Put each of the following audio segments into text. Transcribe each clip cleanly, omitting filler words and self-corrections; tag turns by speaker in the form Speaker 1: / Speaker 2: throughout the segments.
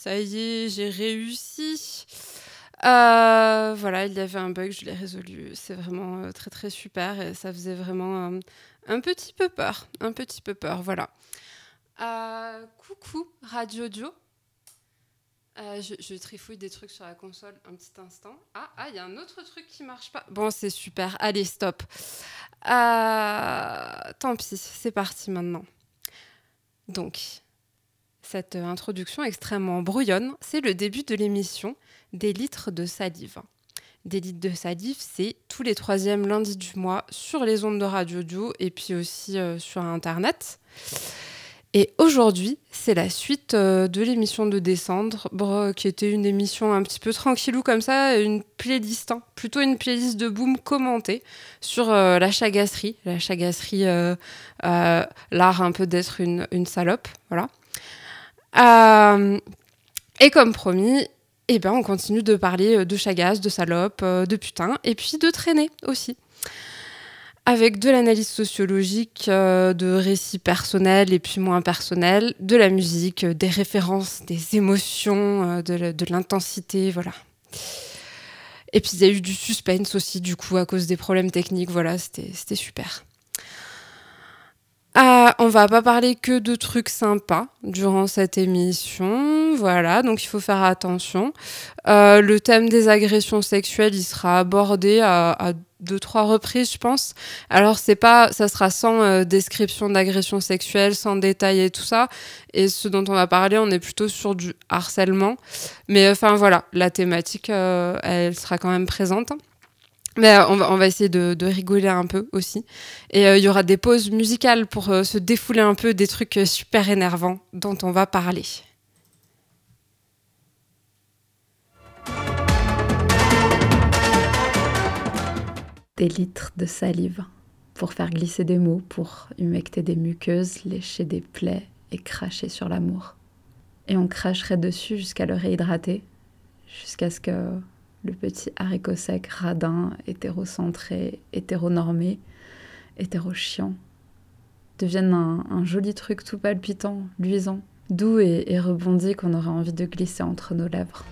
Speaker 1: ça y est, j'ai réussi. Voilà, il y avait un bug, je l'ai résolu. C'est vraiment très très super et ça faisait vraiment un petit peu peur. Un petit peu peur, voilà. Coucou, Radio Dio. Je trifouille des trucs sur la console un petit instant. Il y a un autre truc qui marche pas. Bon, c'est super. Allez, stop. Tant pis, c'est parti maintenant. Donc, cette introduction extrêmement brouillonne, c'est le début de l'émission Des litres de salive. Des litres de salive, c'est tous les 3e lundis du mois sur les ondes de Radio Dio et puis aussi sur Internet. Et aujourd'hui, c'est la suite de l'émission de décembre, qui était une émission un petit peu tranquillou comme ça, une playlist, plutôt une playlist de boom commentée sur la chagasserie. La chagasserie, l'art un peu d'être une salope, voilà. Et comme promis, on continue de parler de chagasse, de salope, de putain, et puis de traîner aussi. Avec de l'analyse sociologique, de récits personnels et puis moins personnels, de la musique, des références, des émotions, de l'intensité, voilà. Et puis il y a eu du suspense aussi, du coup, à cause des problèmes techniques, voilà, c'était super. On va pas parler que de trucs sympas durant cette émission, voilà, donc il faut faire attention. Le thème des agressions sexuelles, il sera abordé à 2-3 reprises, je pense. Alors ça sera sans description d'agression sexuelle, sans détails et tout ça. Et ce dont on va parler, on est plutôt sur du harcèlement. Mais enfin voilà, la thématique, elle sera quand même présente. Mais on va essayer de rigoler un peu aussi. Et il y aura des pauses musicales pour se défouler un peu des trucs super énervants dont on va parler.
Speaker 2: Des litres de salive pour faire glisser des mots, pour humecter des muqueuses, lécher des plaies et cracher sur l'amour. Et on cracherait dessus jusqu'à le réhydrater, jusqu'à ce que le petit haricot sec, radin, hétérocentré, hétéronormé, hétérochiant, devienne un joli truc tout palpitant, luisant, doux et rebondi qu'on aurait envie de glisser entre nos lèvres.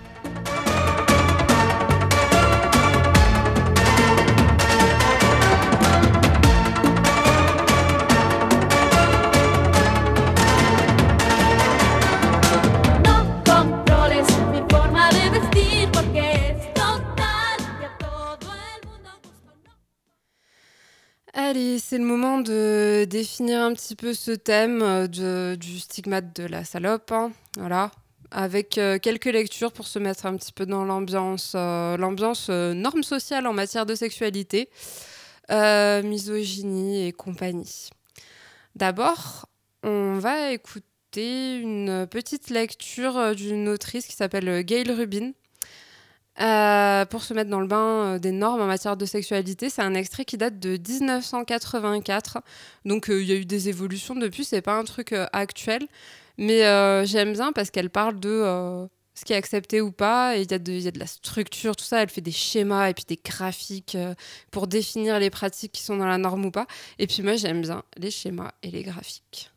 Speaker 1: Allez, c'est le moment de définir un petit peu ce thème du stigmate de la salope, voilà, avec quelques lectures pour se mettre un petit peu dans l'ambiance norme sociale en matière de sexualité, misogynie et compagnie. D'abord, on va écouter une petite lecture d'une autrice qui s'appelle Gayle Rubin, pour se mettre dans le bain des normes en matière de sexualité. C'est un extrait qui date de 1984, donc il y a eu des évolutions depuis, c'est pas un truc actuel, mais j'aime bien parce qu'elle parle de ce qui est accepté ou pas, et il y a de la structure, tout ça, elle fait des schémas et puis des graphiques pour définir les pratiques qui sont dans la norme ou pas, et puis moi j'aime bien les schémas et les graphiques.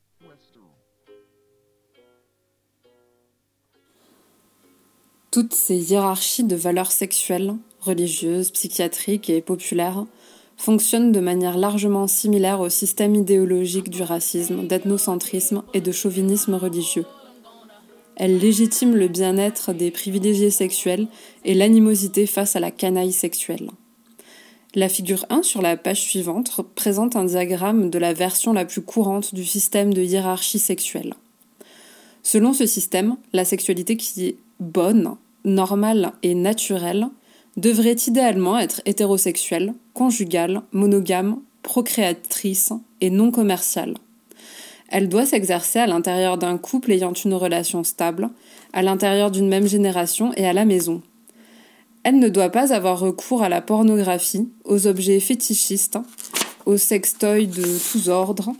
Speaker 1: Toutes ces hiérarchies de valeurs sexuelles, religieuses, psychiatriques et populaires fonctionnent de manière largement similaire au système idéologique du racisme, d'ethnocentrisme et de chauvinisme religieux. Elles légitiment le bien-être des privilégiés sexuels et l'animosité face à la canaille sexuelle. La figure 1 sur la page suivante présente un diagramme de la version la plus courante du système de hiérarchie sexuelle. Selon ce système, la sexualité qui est bonne, normale et naturelle devrait idéalement être hétérosexuelle, conjugale, monogame, procréatrice et non commerciale. Elle doit s'exercer à l'intérieur d'un couple ayant une relation stable, à l'intérieur d'une même génération et à la maison. Elle ne doit pas avoir recours à la pornographie, aux objets fétichistes, aux sextoys de tous ordres,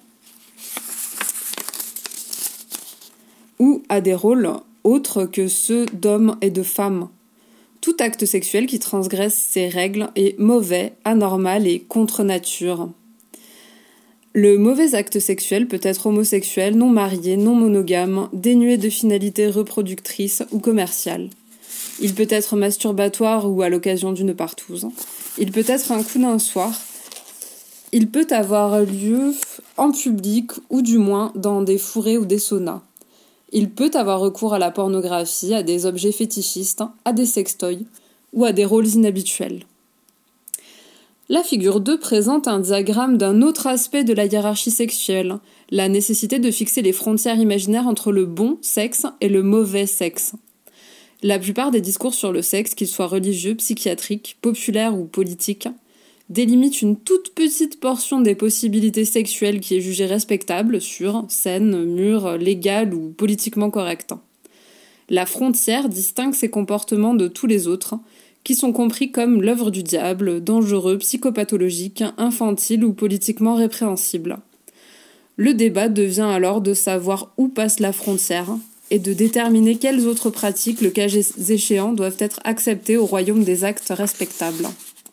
Speaker 1: ou à des rôles autres que ceux d'hommes et de femmes. Tout acte sexuel qui transgresse ces règles est mauvais, anormal et contre nature. Le mauvais acte sexuel peut être homosexuel, non marié, non monogame, dénué de finalité reproductrice ou commerciale. Il peut être masturbatoire ou à l'occasion d'une partouze. Il peut être un coup d'un soir. Il peut avoir lieu en public ou du moins dans des fourrés ou des saunas. Il peut avoir recours à la pornographie, à des objets fétichistes, à des sextoys ou à des rôles inhabituels. La figure 2 présente un diagramme d'un autre aspect de la hiérarchie sexuelle, la nécessité de fixer les frontières imaginaires entre le bon sexe et le mauvais sexe. La plupart des discours sur le sexe, qu'ils soient religieux, psychiatriques, populaires ou politiques, délimitent une toute petite portion des possibilités sexuelles qui est jugée respectable, sûre, saine, mûre, légale ou politiquement correcte. La frontière distingue ces comportements de tous les autres, qui sont compris comme l'œuvre du diable, dangereux, psychopathologique, infantile ou politiquement répréhensible. Le débat devient alors de savoir où passe la frontière et de déterminer quelles autres pratiques, le cas échéant, doivent être acceptées au royaume des actes respectables.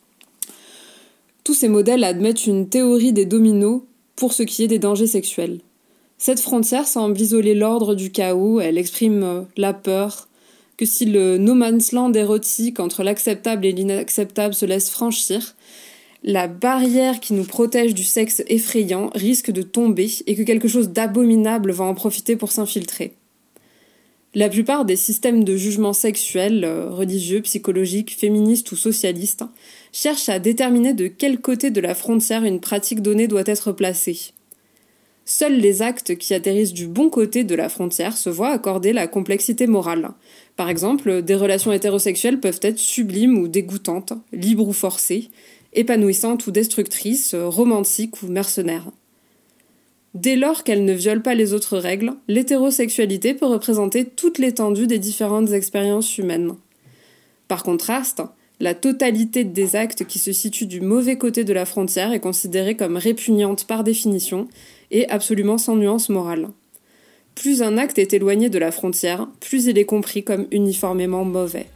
Speaker 1: Tous ces modèles admettent une théorie des dominos pour ce qui est des dangers sexuels. Cette frontière semble isoler l'ordre du chaos, elle exprime la peur, que si le no man's land érotique entre l'acceptable et l'inacceptable se laisse franchir, la barrière qui nous protège du sexe effrayant risque de tomber et que quelque chose d'abominable va en profiter pour s'infiltrer. La plupart des systèmes de jugement sexuel, religieux, psychologiques, féministes ou socialistes, cherchent à déterminer de quel côté de la frontière une pratique donnée doit être placée. Seuls les actes qui atterrissent du bon côté de la frontière se voient accorder la complexité morale. Par exemple, des relations hétérosexuelles peuvent être sublimes ou dégoûtantes, libres ou forcées, épanouissantes ou destructrices, romantiques ou mercenaires. Dès lors qu'elles ne violent pas les autres règles, l'hétérosexualité peut représenter toute l'étendue des différentes expériences humaines. Par contraste, la totalité des actes qui se situent du mauvais côté de la frontière est considérée comme répugnante par définition et absolument sans nuance morale. Plus un acte est éloigné de la frontière, plus il est compris comme uniformément mauvais.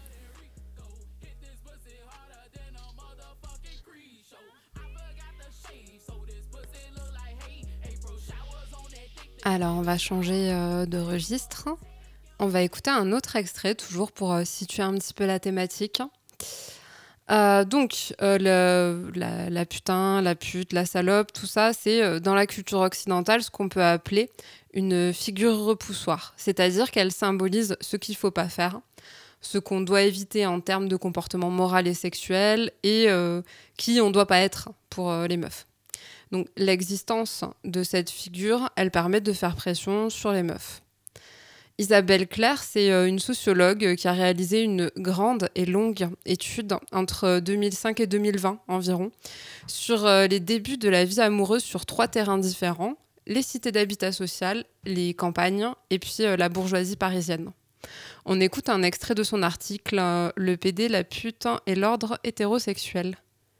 Speaker 2: Alors, on va changer de registre. On va écouter un autre extrait, toujours pour situer un petit peu la thématique. La putain, la pute, la salope, tout ça, c'est dans la culture occidentale ce qu'on peut appeler une figure repoussoire. C'est-à-dire qu'elle symbolise ce qu'il ne faut pas faire, ce qu'on doit éviter en termes de comportement moral et sexuel et qui on ne doit pas être pour les meufs. Donc l'existence de cette figure, elle permet de faire pression sur les meufs. Isabelle Claire, c'est une sociologue qui a réalisé une grande et longue étude entre 2005 et 2020 environ sur les débuts de la vie amoureuse sur 3 terrains différents, les cités d'habitat social, les campagnes et puis la bourgeoisie parisienne. On écoute un extrait de son article « Le PD, la pute et l'ordre hétérosexuel ».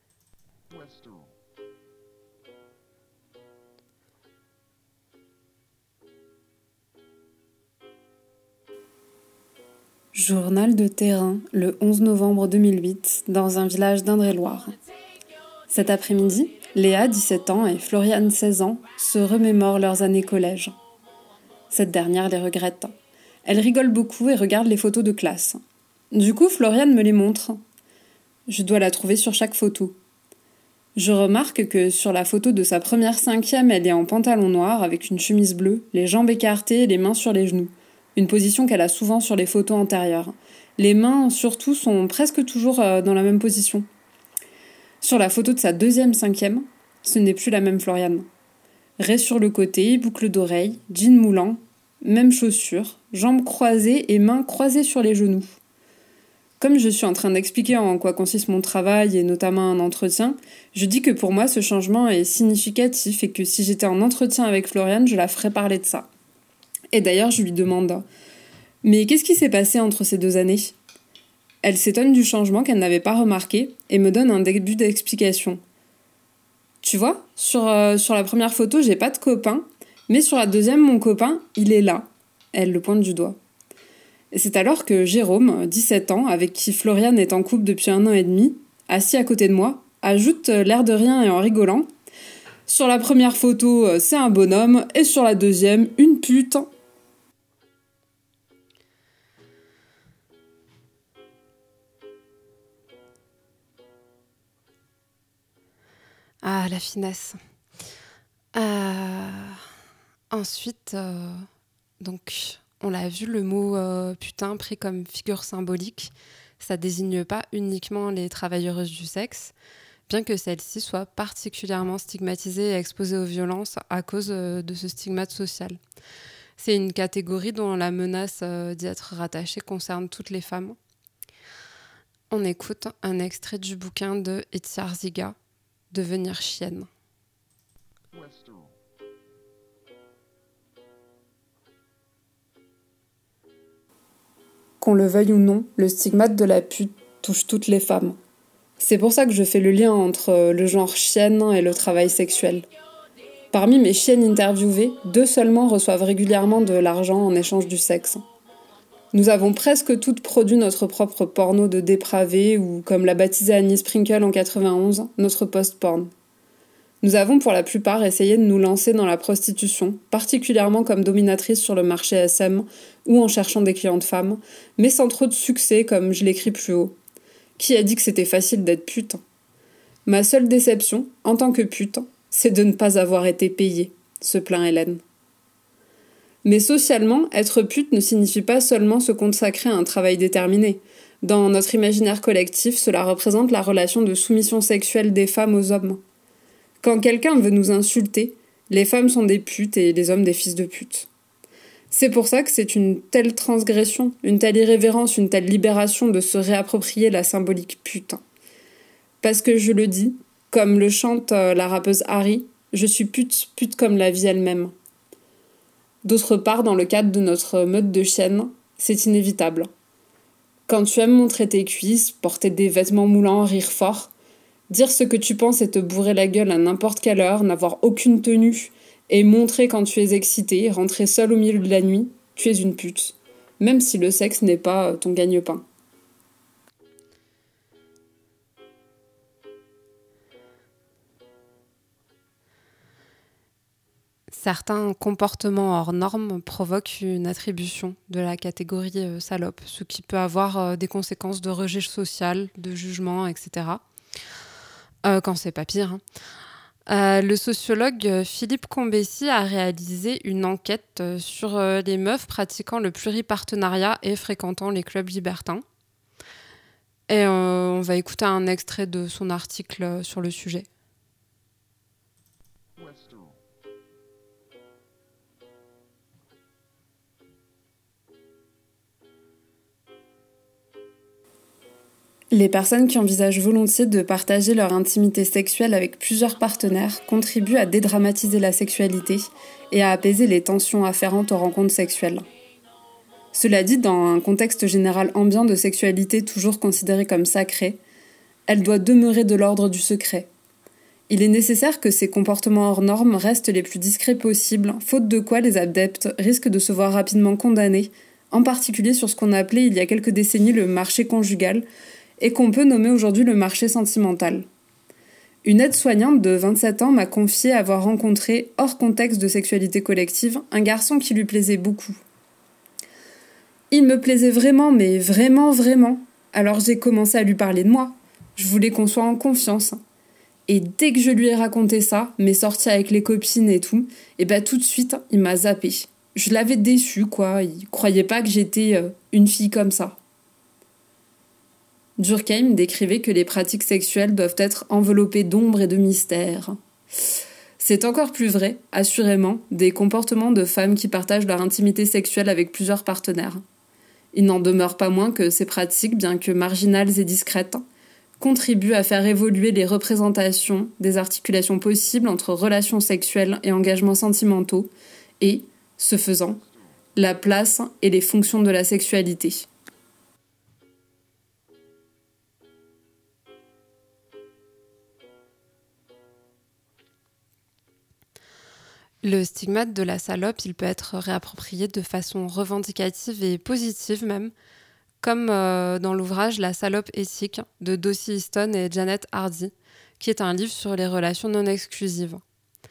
Speaker 1: Journal de terrain, le 11 novembre 2008, dans un village d'Indre-et-Loire. Cet après-midi, Léa, 17 ans, et Floriane, 16 ans, se remémorent leurs années collège. Cette dernière les regrette. Elle rigole beaucoup et regarde les photos de classe. Du coup, Floriane me les montre. Je dois la trouver sur chaque photo. Je remarque que sur la photo de sa première 5e, elle est en pantalon noir avec une chemise bleue, les jambes écartées et les mains sur les genoux. Une position qu'elle a souvent sur les photos antérieures. Les mains, surtout, sont presque toujours dans la même position. Sur la photo de sa 2e 5e, ce n'est plus la même Floriane. Raie sur le côté, boucle d'oreille, jean moulant, même chaussures, jambes croisées et mains croisées sur les genoux. Comme je suis en train d'expliquer en quoi consiste mon travail et notamment un entretien, je dis que pour moi ce changement est significatif et que si j'étais en entretien avec Floriane, je la ferais parler de ça. Et d'ailleurs, je lui demande « Mais qu'est-ce qui s'est passé entre ces 2 années ?» Elle s'étonne du changement qu'elle n'avait pas remarqué et me donne un début d'explication. « Tu vois, sur la première photo, j'ai pas de copain, mais sur la 2e, mon copain, il est là. » Elle le pointe du doigt. Et c'est alors que Jérôme, 17 ans, avec qui Floriane est en couple depuis 1 an et demi, assis à côté de moi, ajoute l'air de rien et en rigolant « Sur la première photo, c'est un bonhomme, et sur la deuxième, une pute.
Speaker 2: Ah, la finesse. Ensuite, donc, on l'a vu, le mot putain pris comme figure symbolique, ça désigne pas uniquement les travailleuses du sexe, bien que celles-ci soient particulièrement stigmatisées et exposées aux violences à cause de ce stigmate social. C'est une catégorie dont la menace d'y être rattachée concerne toutes les femmes. On écoute un extrait du bouquin de Etiar Ziga, Devenir chienne.
Speaker 1: Qu'on le veuille ou non, le stigmate de la pute touche toutes les femmes. C'est pour ça que je fais le lien entre le genre chienne et le travail sexuel. Parmi mes chiennes interviewées, 2 seulement reçoivent régulièrement de l'argent en échange du sexe. Nous avons presque toutes produit notre propre porno de dépravé ou, comme l'a baptisé Annie Sprinkle en 91, notre post-porn. Nous avons pour la plupart essayé de nous lancer dans la prostitution, particulièrement comme dominatrice sur le marché SM ou en cherchant des clientes femmes, mais sans trop de succès comme je l'écris plus haut. Qui a dit que c'était facile d'être pute ? Ma seule déception, en tant que pute, c'est de ne pas avoir été payée, se plaint Hélène. Mais socialement, être pute ne signifie pas seulement se consacrer à un travail déterminé. Dans notre imaginaire collectif, cela représente la relation de soumission sexuelle des femmes aux hommes. Quand quelqu'un veut nous insulter, les femmes sont des putes et les hommes des fils de pute. C'est pour ça que c'est une telle transgression, une telle irrévérence, une telle libération de se réapproprier la symbolique pute. Parce que je le dis, comme le chante la rappeuse Harry, je suis pute, pute comme la vie elle-même. D'autre part, dans le cadre de notre meute de chiennes, c'est inévitable. Quand tu aimes montrer tes cuisses, porter des vêtements moulants, rire fort, dire ce que tu penses et te bourrer la gueule à n'importe quelle heure, n'avoir aucune tenue, et montrer quand tu es excité, rentrer seul au milieu de la nuit, tu es une pute. Même si le sexe n'est pas ton gagne-pain.
Speaker 2: Certains comportements hors normes provoquent une attribution de la catégorie salope, ce qui peut avoir des conséquences de rejet social, de jugement, etc. Quand c'est pas pire. Le sociologue Philippe Combessi a réalisé une enquête sur les meufs pratiquant le pluripartenariat et fréquentant les clubs libertins. Et on va écouter un extrait de son article sur le sujet.
Speaker 1: Les personnes qui envisagent volontiers de partager leur intimité sexuelle avec plusieurs partenaires contribuent à dédramatiser la sexualité et à apaiser les tensions afférentes aux rencontres sexuelles. Cela dit, dans un contexte général ambiant de sexualité toujours considérée comme sacrée, elle doit demeurer de l'ordre du secret. Il est nécessaire que ces comportements hors normes restent les plus discrets possibles, faute de quoi les adeptes risquent de se voir rapidement condamnés, en particulier sur ce qu'on appelait il y a quelques décennies le marché conjugal, et qu'on peut nommer aujourd'hui le marché sentimental. Une aide-soignante de 27 ans m'a confié avoir rencontré, hors contexte de sexualité collective, un garçon qui lui plaisait beaucoup. Il me plaisait vraiment, mais vraiment, vraiment. Alors j'ai commencé à lui parler de moi. Je voulais qu'on soit en confiance. Et dès que je lui ai raconté ça, mes sorties avec les copines et tout, et tout de suite, il m'a zappé. Je l'avais déçu, quoi. Il croyait pas que j'étais une fille comme ça. Durkheim décrivait que les pratiques sexuelles doivent être enveloppées d'ombre et de mystère. C'est encore plus vrai, assurément, des comportements de femmes qui partagent leur intimité sexuelle avec plusieurs partenaires. Il n'en demeure pas moins que ces pratiques, bien que marginales et discrètes, contribuent à faire évoluer les représentations des articulations possibles entre relations sexuelles et engagements sentimentaux et, ce faisant, la place et les fonctions de la sexualité.
Speaker 2: Le stigmate de la salope, il peut être réapproprié de façon revendicative et positive même, comme dans l'ouvrage La salope éthique de Dossie Easton et Janet Hardy, qui est un livre sur les relations non exclusives.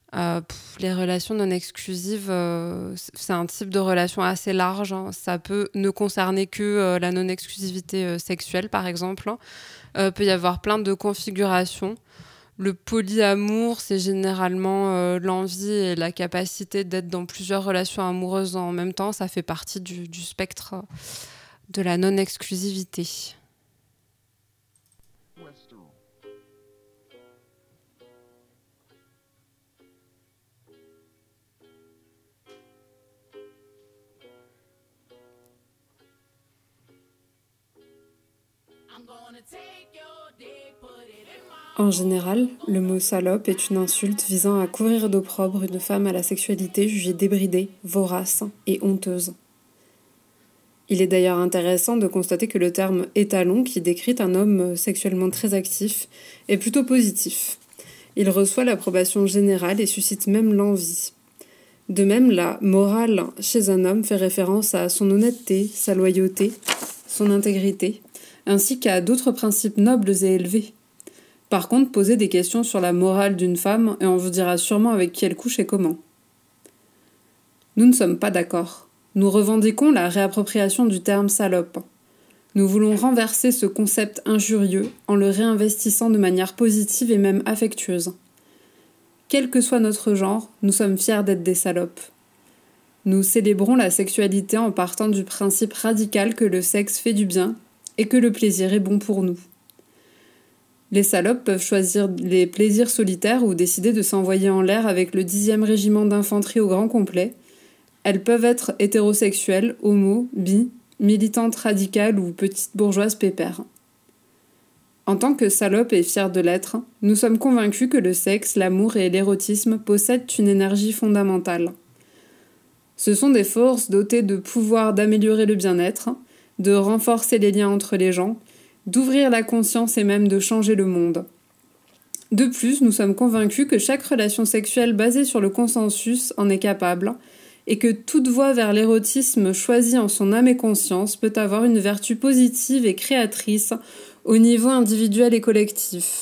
Speaker 1: Les relations non exclusives, c'est un type de relation assez large. Hein. Ça peut ne concerner que la non-exclusivité sexuelle, par exemple. Peut y avoir plein de configurations. Le polyamour, c'est généralement l'envie et la capacité d'être dans plusieurs relations amoureuses en même temps. Ça fait partie du spectre de la non-exclusivité.
Speaker 2: En général, le mot salope est une insulte visant à couvrir d'opprobre une femme à la sexualité jugée débridée, vorace et honteuse. Il est d'ailleurs intéressant de constater que le terme étalon, qui décrit un homme sexuellement très actif, est plutôt positif. Il reçoit l'approbation générale et suscite même l'envie. De même, la morale chez un homme fait référence à son honnêteté, sa loyauté, son intégrité, ainsi qu'à d'autres principes nobles et élevés. Par contre, poser des questions sur la morale d'une femme, et on vous dira sûrement avec qui elle couche et comment. Nous ne sommes pas d'accord. Nous revendiquons la réappropriation du terme salope. Nous voulons renverser ce concept injurieux en le réinvestissant de manière positive et même affectueuse. Quel que soit notre genre, nous sommes fiers d'être des salopes. Nous célébrons la sexualité en partant du principe radical que le sexe fait du bien et que le plaisir est bon pour nous. Les salopes peuvent choisir les plaisirs solitaires ou décider de s'envoyer en l'air avec le 10e régiment d'infanterie au grand complet. Elles peuvent être hétérosexuelles, homo, bi, militantes radicales ou petites bourgeoises pépères. En tant que salopes et fiers de l'être, nous sommes convaincus que le sexe, l'amour et l'érotisme possèdent une énergie fondamentale. Ce sont des forces dotées de pouvoir d'améliorer le bien-être, de renforcer les liens entre les gens, d'ouvrir la conscience et même de changer le monde. De plus, nous sommes convaincus que chaque relation sexuelle basée sur le consensus en est capable, et que toute voie vers l'érotisme choisie en son âme et conscience peut avoir une vertu positive et créatrice au niveau individuel et collectif.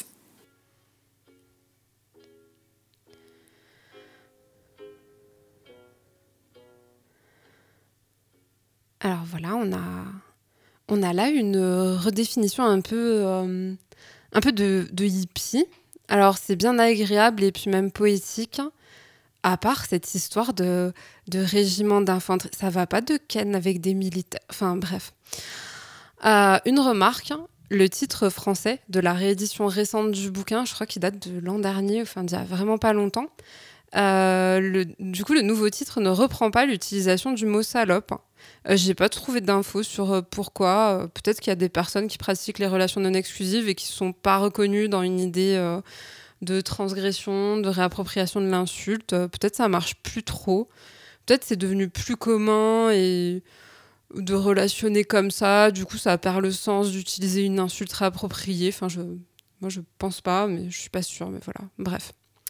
Speaker 1: Alors voilà, on a là une redéfinition un peu de hippie. Alors c'est bien agréable et puis même poétique, à part cette histoire de régiment d'infanterie. Ça va pas de Ken avec des militaires. Enfin bref. Une remarque, le titre français de la réédition récente du bouquin, je crois qu'il date de l'an dernier, enfin d'il y a vraiment pas longtemps. Du coup, le nouveau titre ne reprend pas l'utilisation du mot salope. J'ai pas trouvé d'infos sur pourquoi. Peut-être qu'il y a des personnes qui pratiquent les relations non exclusives et qui sont pas reconnues dans une idée de transgression, de réappropriation de l'insulte. Peut-être ça marche plus trop. Peut-être c'est devenu plus commun et de relationner comme ça. Du coup, ça perd le sens d'utiliser une insulte réappropriée. Enfin, moi, je pense pas, mais je suis pas sûre. Mais voilà, bref.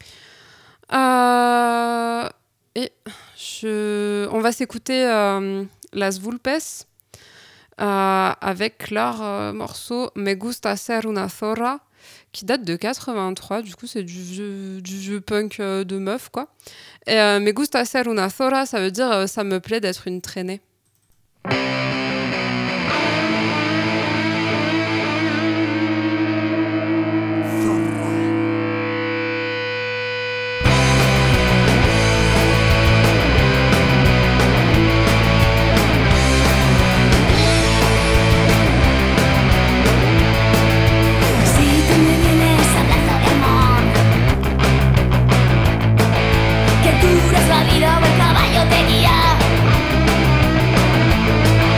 Speaker 1: On va s'écouter Las Vulpes avec leur morceau Me gusta ser una zorra qui date de 83, du coup c'est du vieux punk de meuf quoi. Et Me gusta ser una zorra, ça veut dire ça me plaît d'être une traînée.
Speaker 3: La vida o el caballo te guía.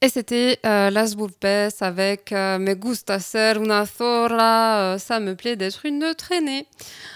Speaker 1: Et c'était Las Vulpes avec Me gusta ser una zorra, ça me plaît d'être une traînée.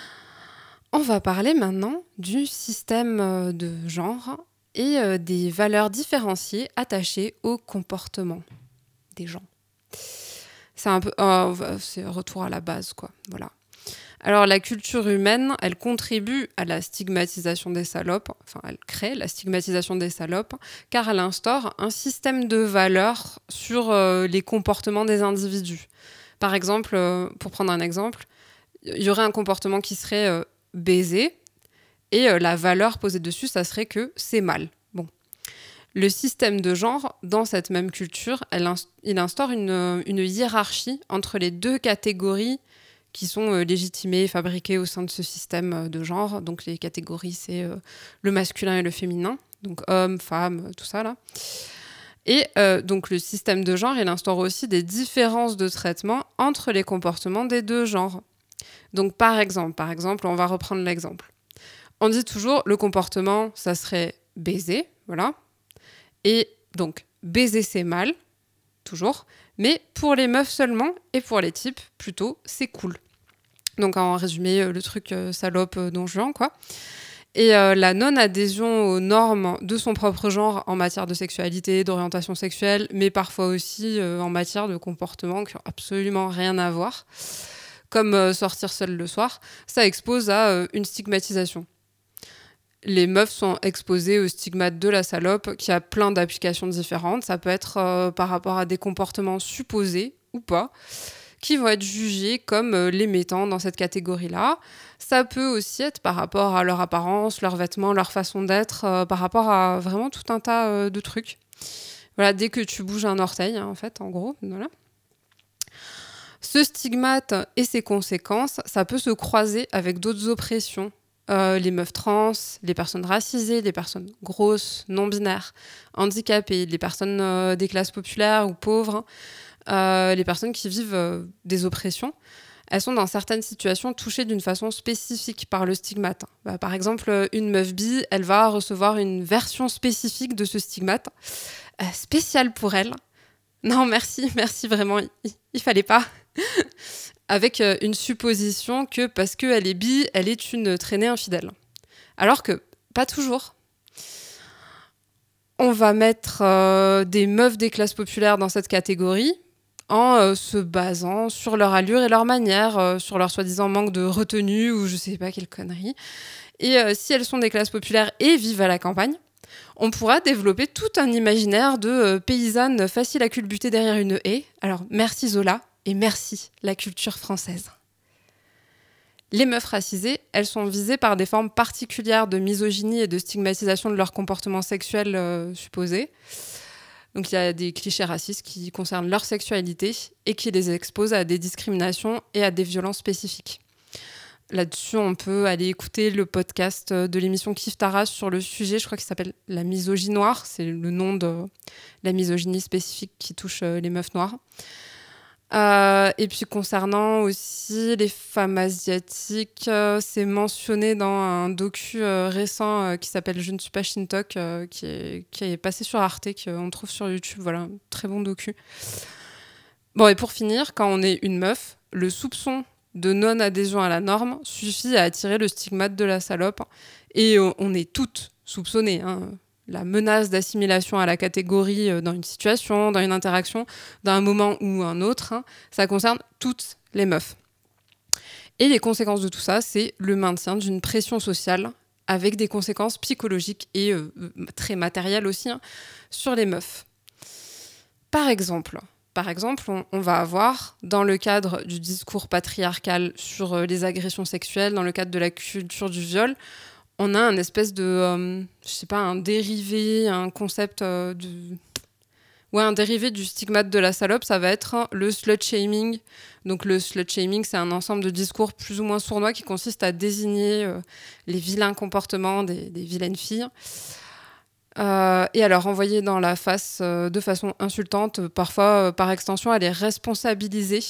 Speaker 1: On va parler maintenant du système de genre et des valeurs différenciées attachées au comportement des gens. C'est un peu, c'est un retour à la base, quoi. Voilà. Alors, la culture humaine, elle contribue à la stigmatisation des salopes, enfin, elle crée la stigmatisation des salopes, car elle instaure un système de valeurs sur les comportements des individus. Par exemple, pour prendre un exemple, il y aurait un comportement qui serait baiser, et la valeur posée dessus, ça serait que c'est mal. Bon. Le système de genre, dans cette même culture, il instaure une hiérarchie entre les deux catégories qui sont légitimées et fabriquées au sein de ce système de genre. Donc les catégories, c'est le masculin et le féminin, donc homme, femme, tout ça là. Et donc le système de genre, il instaure aussi des différences de traitement entre les comportements des deux genres. Donc par exemple, on va reprendre l'exemple. On dit toujours le comportement, ça serait baiser, voilà. Et donc baiser c'est mal, toujours, mais pour les meufs seulement et pour les types plutôt c'est cool. Donc en résumé, le truc salope Don Juan, quoi. Et la non-adhésion aux normes de son propre genre en matière de sexualité, d'orientation sexuelle, mais parfois aussi en matière de comportement qui n'ont absolument rien à voir, comme sortir seule le soir, ça expose à une stigmatisation. Les meufs sont exposées au stigmate de la salope qui a plein d'applications différentes. Ça peut être par rapport à des comportements supposés ou pas, qui vont être jugés comme les mettant dans cette catégorie-là. Ça peut aussi être par rapport à leur apparence, leurs vêtements, leur façon d'être, par rapport à vraiment tout un tas de trucs. Voilà, dès que tu bouges un orteil, hein, en fait, en gros, voilà. Ce stigmate et ses conséquences, ça peut se croiser avec d'autres oppressions. Les meufs trans, les personnes racisées, les personnes grosses, non-binaires, handicapées, les personnes des classes populaires ou pauvres, les personnes qui vivent des oppressions, elles sont dans certaines situations touchées d'une façon spécifique par le stigmate. Par exemple, une meuf bi, elle va recevoir une version spécifique de ce stigmate, spéciale pour elle. Non, merci vraiment, il fallait pas. Avec une supposition que parce qu'elle est bi, elle est une traînée infidèle. Alors que pas toujours. On va mettre des meufs des classes populaires dans cette catégorie en se basant sur leur allure et leur manière, sur leur soi-disant manque de retenue ou je sais pas quelle connerie. Et si elles sont des classes populaires et vivent à la campagne, on pourra développer tout un imaginaire de paysannes faciles à culbuter derrière une haie. Alors merci Zola et merci la culture française. Les meufs racisées, elles sont visées par des formes particulières de misogynie et de stigmatisation de leur comportement sexuel supposé. Donc il y a des clichés racistes qui concernent leur sexualité et qui les exposent à des discriminations et à des violences spécifiques. Là-dessus, on peut aller écouter le podcast de l'émission Kif Taras sur le sujet, je crois qu'il s'appelle La misogynie noire, c'est le nom de la misogynie spécifique qui touche les meufs noires. Et puis concernant aussi les femmes asiatiques, c'est mentionné dans un docu récent qui s'appelle Je ne suis pas Shintok, qui est passé sur Arte, qu'on trouve sur YouTube. Voilà, un très bon docu. Bon, et pour finir, quand on est une meuf, le soupçon de non-adhésion à la norme suffit à attirer le stigmate de la salope. Et on est toutes soupçonnées, hein. La menace d'assimilation à la catégorie dans une situation, dans une interaction, d'un moment ou un autre, hein, ça concerne toutes les meufs. Et les conséquences de tout ça, c'est le maintien d'une pression sociale avec des conséquences psychologiques et très matérielles aussi, hein, sur les meufs. Par exemple, on va avoir, dans le cadre du discours patriarcal sur les agressions sexuelles, dans le cadre de la culture du viol, on a un espèce de, un dérivé, un concept un dérivé du stigmate de la salope, ça va être le slut-shaming. Donc le slut-shaming, c'est un ensemble de discours plus ou moins sournois qui consiste à désigner les vilains comportements des vilaines filles. Et à leur envoyer dans la face de façon insultante, parfois par extension à les responsabiliser,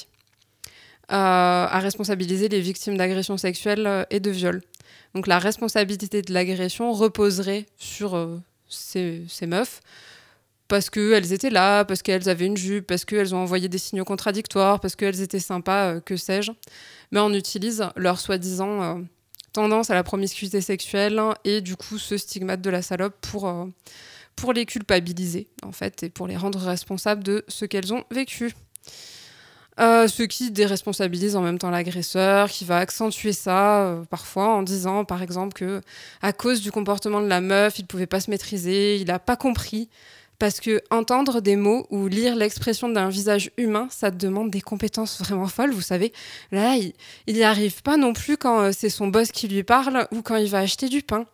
Speaker 1: à responsabiliser les victimes d'agressions sexuelles et de viols. Donc la responsabilité de l'agression reposerait sur ces meufs parce qu'elles étaient là, parce qu'elles avaient une jupe, parce qu'elles ont envoyé des signaux contradictoires, parce qu'elles étaient sympas, que sais-je. Mais on utilise leur soi-disant tendance à la promiscuité sexuelle et du coup ce stigmate de la salope pour les culpabiliser, en fait, et pour les rendre responsables de ce qu'elles ont vécu. Ce qui déresponsabilise en même temps l'agresseur, qui va accentuer ça parfois en disant, par exemple, que à cause du comportement de la meuf, il pouvait pas se maîtriser, il a pas compris, parce que entendre des mots ou lire l'expression d'un visage humain, ça demande des compétences vraiment folles, vous savez. Là, il y arrive pas non plus quand c'est son boss qui lui parle ou quand il va acheter du pain.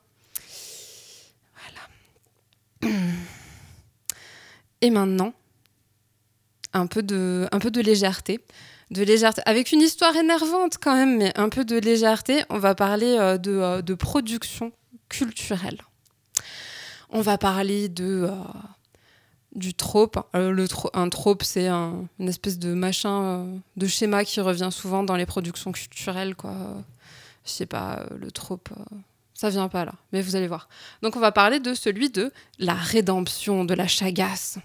Speaker 1: Voilà. Et maintenant, un peu de légèreté. Avec une histoire énervante quand même, mais un peu de légèreté. On va parler de production culturelle. On va parler du trope. Un trope, c'est une espèce de machin, de schéma qui revient souvent dans les productions culturelles, quoi. Je sais pas, le trope, ça vient pas là, mais vous allez voir. Donc on va parler de celui de la rédemption de la chagasse.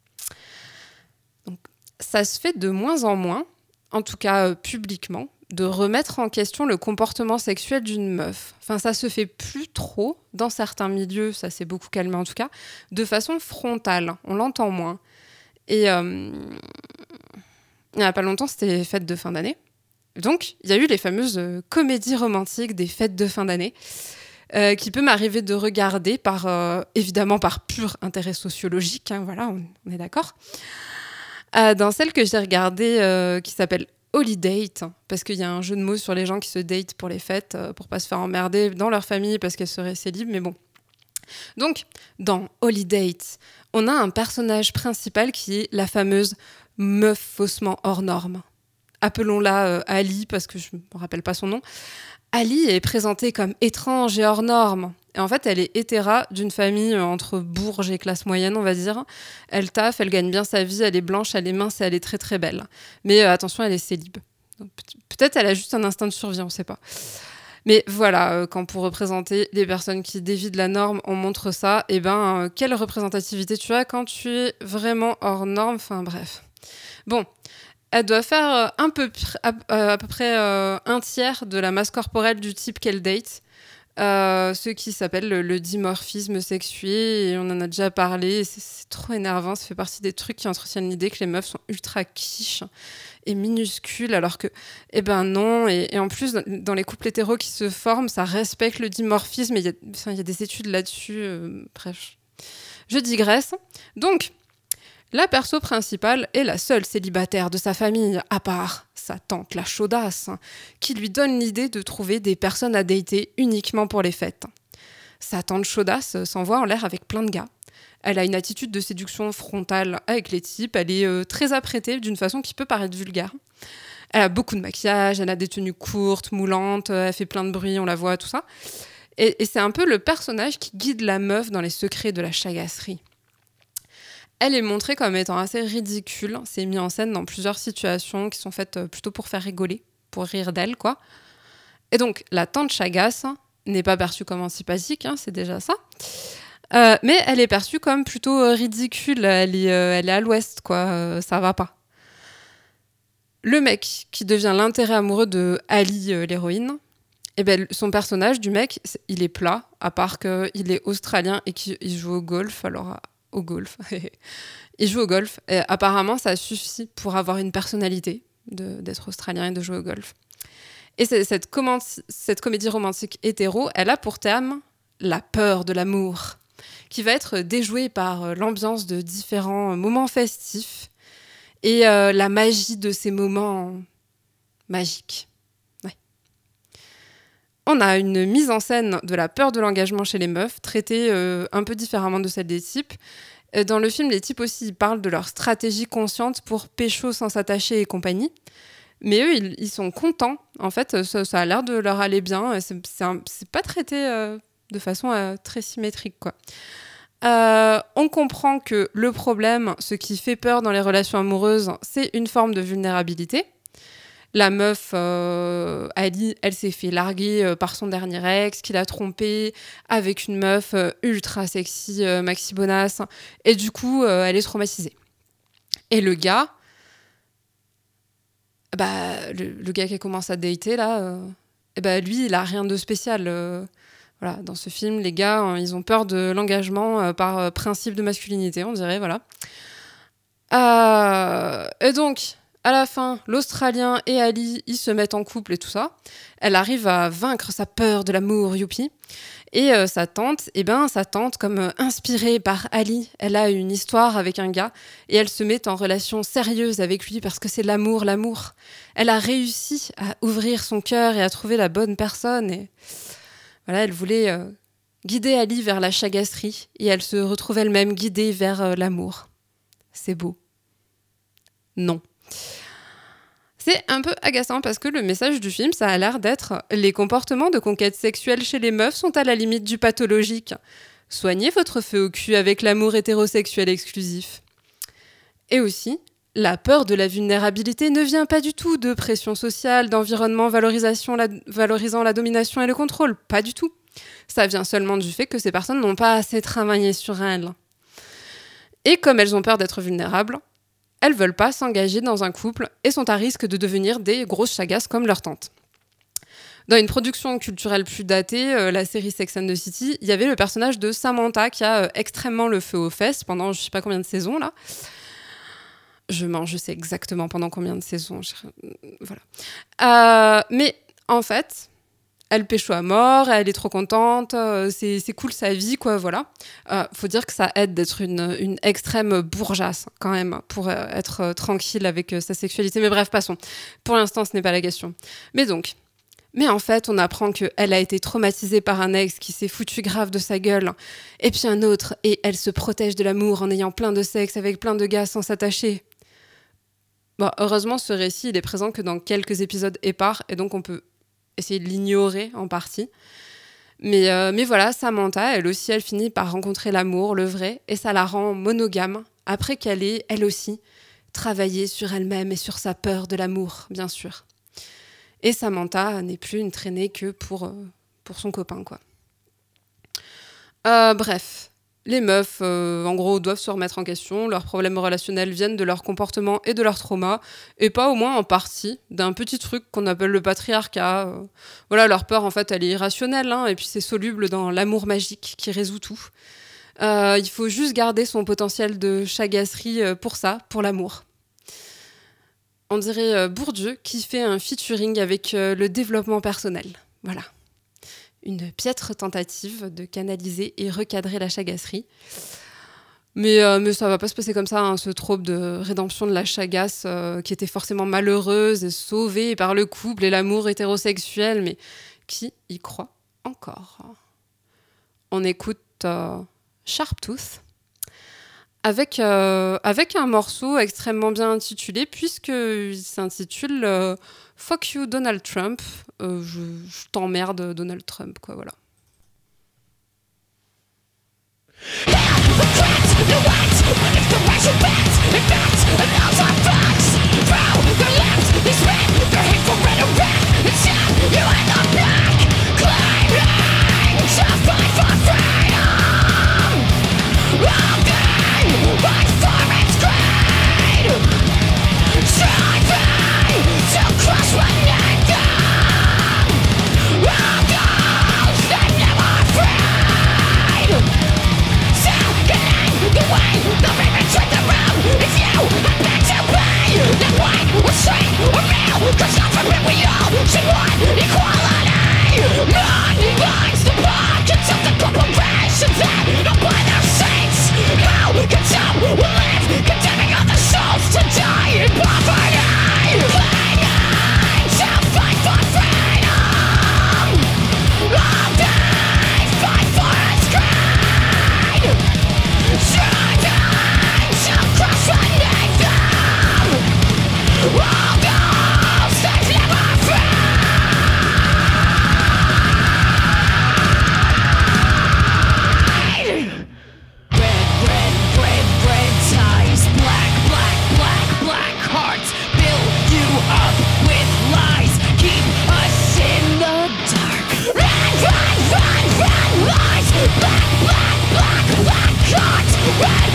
Speaker 1: Donc, ça se fait de moins en moins, en tout cas publiquement, de remettre en question le comportement sexuel d'une meuf. Enfin, ça se fait plus trop, dans certains milieux, ça s'est beaucoup calmé en tout cas, de façon frontale, on l'entend moins. Et il n'y a pas longtemps, c'était les fêtes de fin d'année. Donc, il y a eu les fameuses comédies romantiques des fêtes de fin d'année, qui peut m'arriver de regarder, évidemment par pur intérêt sociologique, hein, voilà, on est d'accord. Dans celle que j'ai regardée, qui s'appelle Holidate, parce qu'il y a un jeu de mots sur les gens qui se datent pour les fêtes, pour pas se faire emmerder dans leur famille parce qu'elles seraient célibes, mais bon. Donc, dans Holidate, on a un personnage principal qui est la fameuse meuf faussement hors norme. Appelons-la Ali, parce que je ne me rappelle pas son nom. Ali est présentée comme étrange et hors norme. Et en fait, elle est hétéra d'une famille entre bourge et classe moyenne, on va dire. Elle taffe, elle gagne bien sa vie, elle est blanche, elle est mince et elle est très très belle. Mais attention, elle est célib. Donc, peut-être elle a juste un instinct de survie, on ne sait pas. Mais voilà, quand pour représenter les personnes qui dévient de la norme, on montre ça, et quelle représentativité tu as quand tu es vraiment hors norme. Enfin bref. Bon, elle doit faire à peu près un tiers de la masse corporelle du type qu'elle date. Ce qui s'appelle le dimorphisme sexué, et on en a déjà parlé, c'est trop énervant, ça fait partie des trucs qui entretiennent l'idée que les meufs sont ultra quiches et minuscules, alors que, non, et en plus, dans les couples hétéros qui se forment, ça respecte le dimorphisme, et il y a des études là-dessus, bref, je digresse. Donc, la perso principale est la seule célibataire de sa famille, à part sa tante la chaudasse, qui lui donne l'idée de trouver des personnes à dater uniquement pour les fêtes. Sa tante chaudasse s'envoie en l'air avec plein de gars. Elle a une attitude de séduction frontale avec les types, elle est très apprêtée d'une façon qui peut paraître vulgaire. Elle a beaucoup de maquillage, elle a des tenues courtes, moulantes, elle fait plein de bruit, on la voit, tout ça. Et c'est un peu le personnage qui guide la meuf dans les secrets de la chagasserie. Elle est montrée comme étant assez ridicule. C'est mis en scène dans plusieurs situations qui sont faites plutôt pour faire rigoler, pour rire d'elle, quoi. Et donc, la tante chagasse n'est pas perçue comme antipathique, hein, c'est déjà ça. Mais elle est perçue comme plutôt ridicule. Elle est à l'ouest, quoi. Ça va pas. Le mec qui devient l'intérêt amoureux de Ali, l'héroïne, son personnage du mec, il est plat, à part qu'il est australien et qu'il joue au golf. Alors, au golf. Il joue au golf. Et apparemment, ça suffit pour avoir une personnalité d'être australien et de jouer au golf. Et cette comédie romantique hétéro, elle a pour thème la peur de l'amour, qui va être déjouée par l'ambiance de différents moments festifs et la magie de ces moments magiques. Ouais. On a une mise en scène de la peur de l'engagement chez les meufs, traitée un peu différemment de celle des types. Dans le film, les types aussi ils parlent de leur stratégie consciente pour pécho sans s'attacher et compagnie. Mais eux, ils sont contents. En fait, ça a l'air de leur aller bien. C'est pas traité de façon très symétrique, quoi. On comprend que le problème, ce qui fait peur dans les relations amoureuses, c'est une forme de vulnérabilité.
Speaker 3: La meuf, Ali, elle s'est fait larguer par son dernier ex, qui l'a trompée avec une meuf ultra sexy, maxi bonasse. Et du coup, elle est traumatisée. Et le gars, le gars qui commence à dater, là, lui, il a rien de spécial. Voilà, dans ce film, les gars, ils ont peur de l'engagement par principe de masculinité, on dirait, voilà. Et donc, à la fin, l'Australien et Ali, ils se mettent en couple et tout ça. Elle arrive à vaincre sa peur de l'amour, youpi. Et sa tante, comme inspirée par Ali, elle a une histoire avec un gars et elle se met en relation sérieuse avec lui parce que c'est l'amour. Elle a réussi à ouvrir son cœur et à trouver la bonne personne. Et voilà, elle voulait guider Ali vers la chagasserie et elle se retrouve elle-même guidée vers l'amour. C'est beau. Non. C'est un peu agaçant parce que le message du film, ça a l'air d'être « Les comportements de conquête sexuelle chez les meufs sont à la limite du pathologique. Soignez votre feu au cul avec l'amour hétérosexuel exclusif. » Et aussi, la peur de la vulnérabilité ne vient pas du tout de pression sociale, d'environnement valorisant la domination et le contrôle. Pas du tout. Ça vient seulement du fait que ces personnes n'ont pas assez travaillé sur elles. Et comme elles ont peur d'être vulnérables, elles veulent pas s'engager dans un couple et sont à risque de devenir des grosses chagasses comme leur tante. Dans une production culturelle plus datée, la série Sex and the City, il y avait le personnage de Samantha qui a extrêmement le feu aux fesses pendant je sais pas combien de saisons là. Je sais exactement pendant combien de saisons. Voilà. Mais en fait, elle pécho à mort, elle est trop contente, c'est cool sa vie, quoi, voilà. Faut dire que ça aide d'être une extrême bourgeasse, quand même, pour être tranquille avec sa sexualité. Mais bref, passons. Pour l'instant, ce n'est pas la question. Mais en fait, on apprend qu'elle a été traumatisée par un ex qui s'est foutu grave de sa gueule, et puis un autre, et elle se protège de l'amour en ayant plein de sexe avec plein de gars sans s'attacher. Bon, heureusement, ce récit, il est présent que dans quelques épisodes épars, et donc on peut essayer de l'ignorer en partie. Mais voilà, Samantha, elle aussi, elle finit par rencontrer l'amour, le vrai, et ça la rend monogame, après qu'elle ait, elle aussi, travaillé sur elle-même et sur sa peur de l'amour, bien sûr. Et Samantha n'est plus une traînée que pour son copain, quoi. Bref, les meufs, en gros, doivent se remettre en question. Leurs problèmes relationnels viennent de leur comportement et de leur trauma, et pas au moins en partie d'un petit truc qu'on appelle le patriarcat. Voilà, leur peur, en fait, elle est irrationnelle, hein, et puis c'est soluble dans l'amour magique qui résout tout. Il faut juste garder son potentiel de chagasserie pour ça, pour l'amour. On dirait Bourdieu qui fait un featuring avec le développement personnel. Voilà. Une piètre tentative de canaliser et recadrer la chagasserie. Mais ça va pas se passer comme ça, hein, ce trope de rédemption de la chagasse qui était forcément malheureuse et sauvée par le couple et l'amour hétérosexuel. Mais qui y croit encore ? On écoute Sharptooth avec un morceau extrêmement bien intitulé, puisqu'il s'intitule Fuck you Donald Trump. Je t'emmerde Donald Trump, quoi, voilà.
Speaker 4: Crush my neck. Oh God,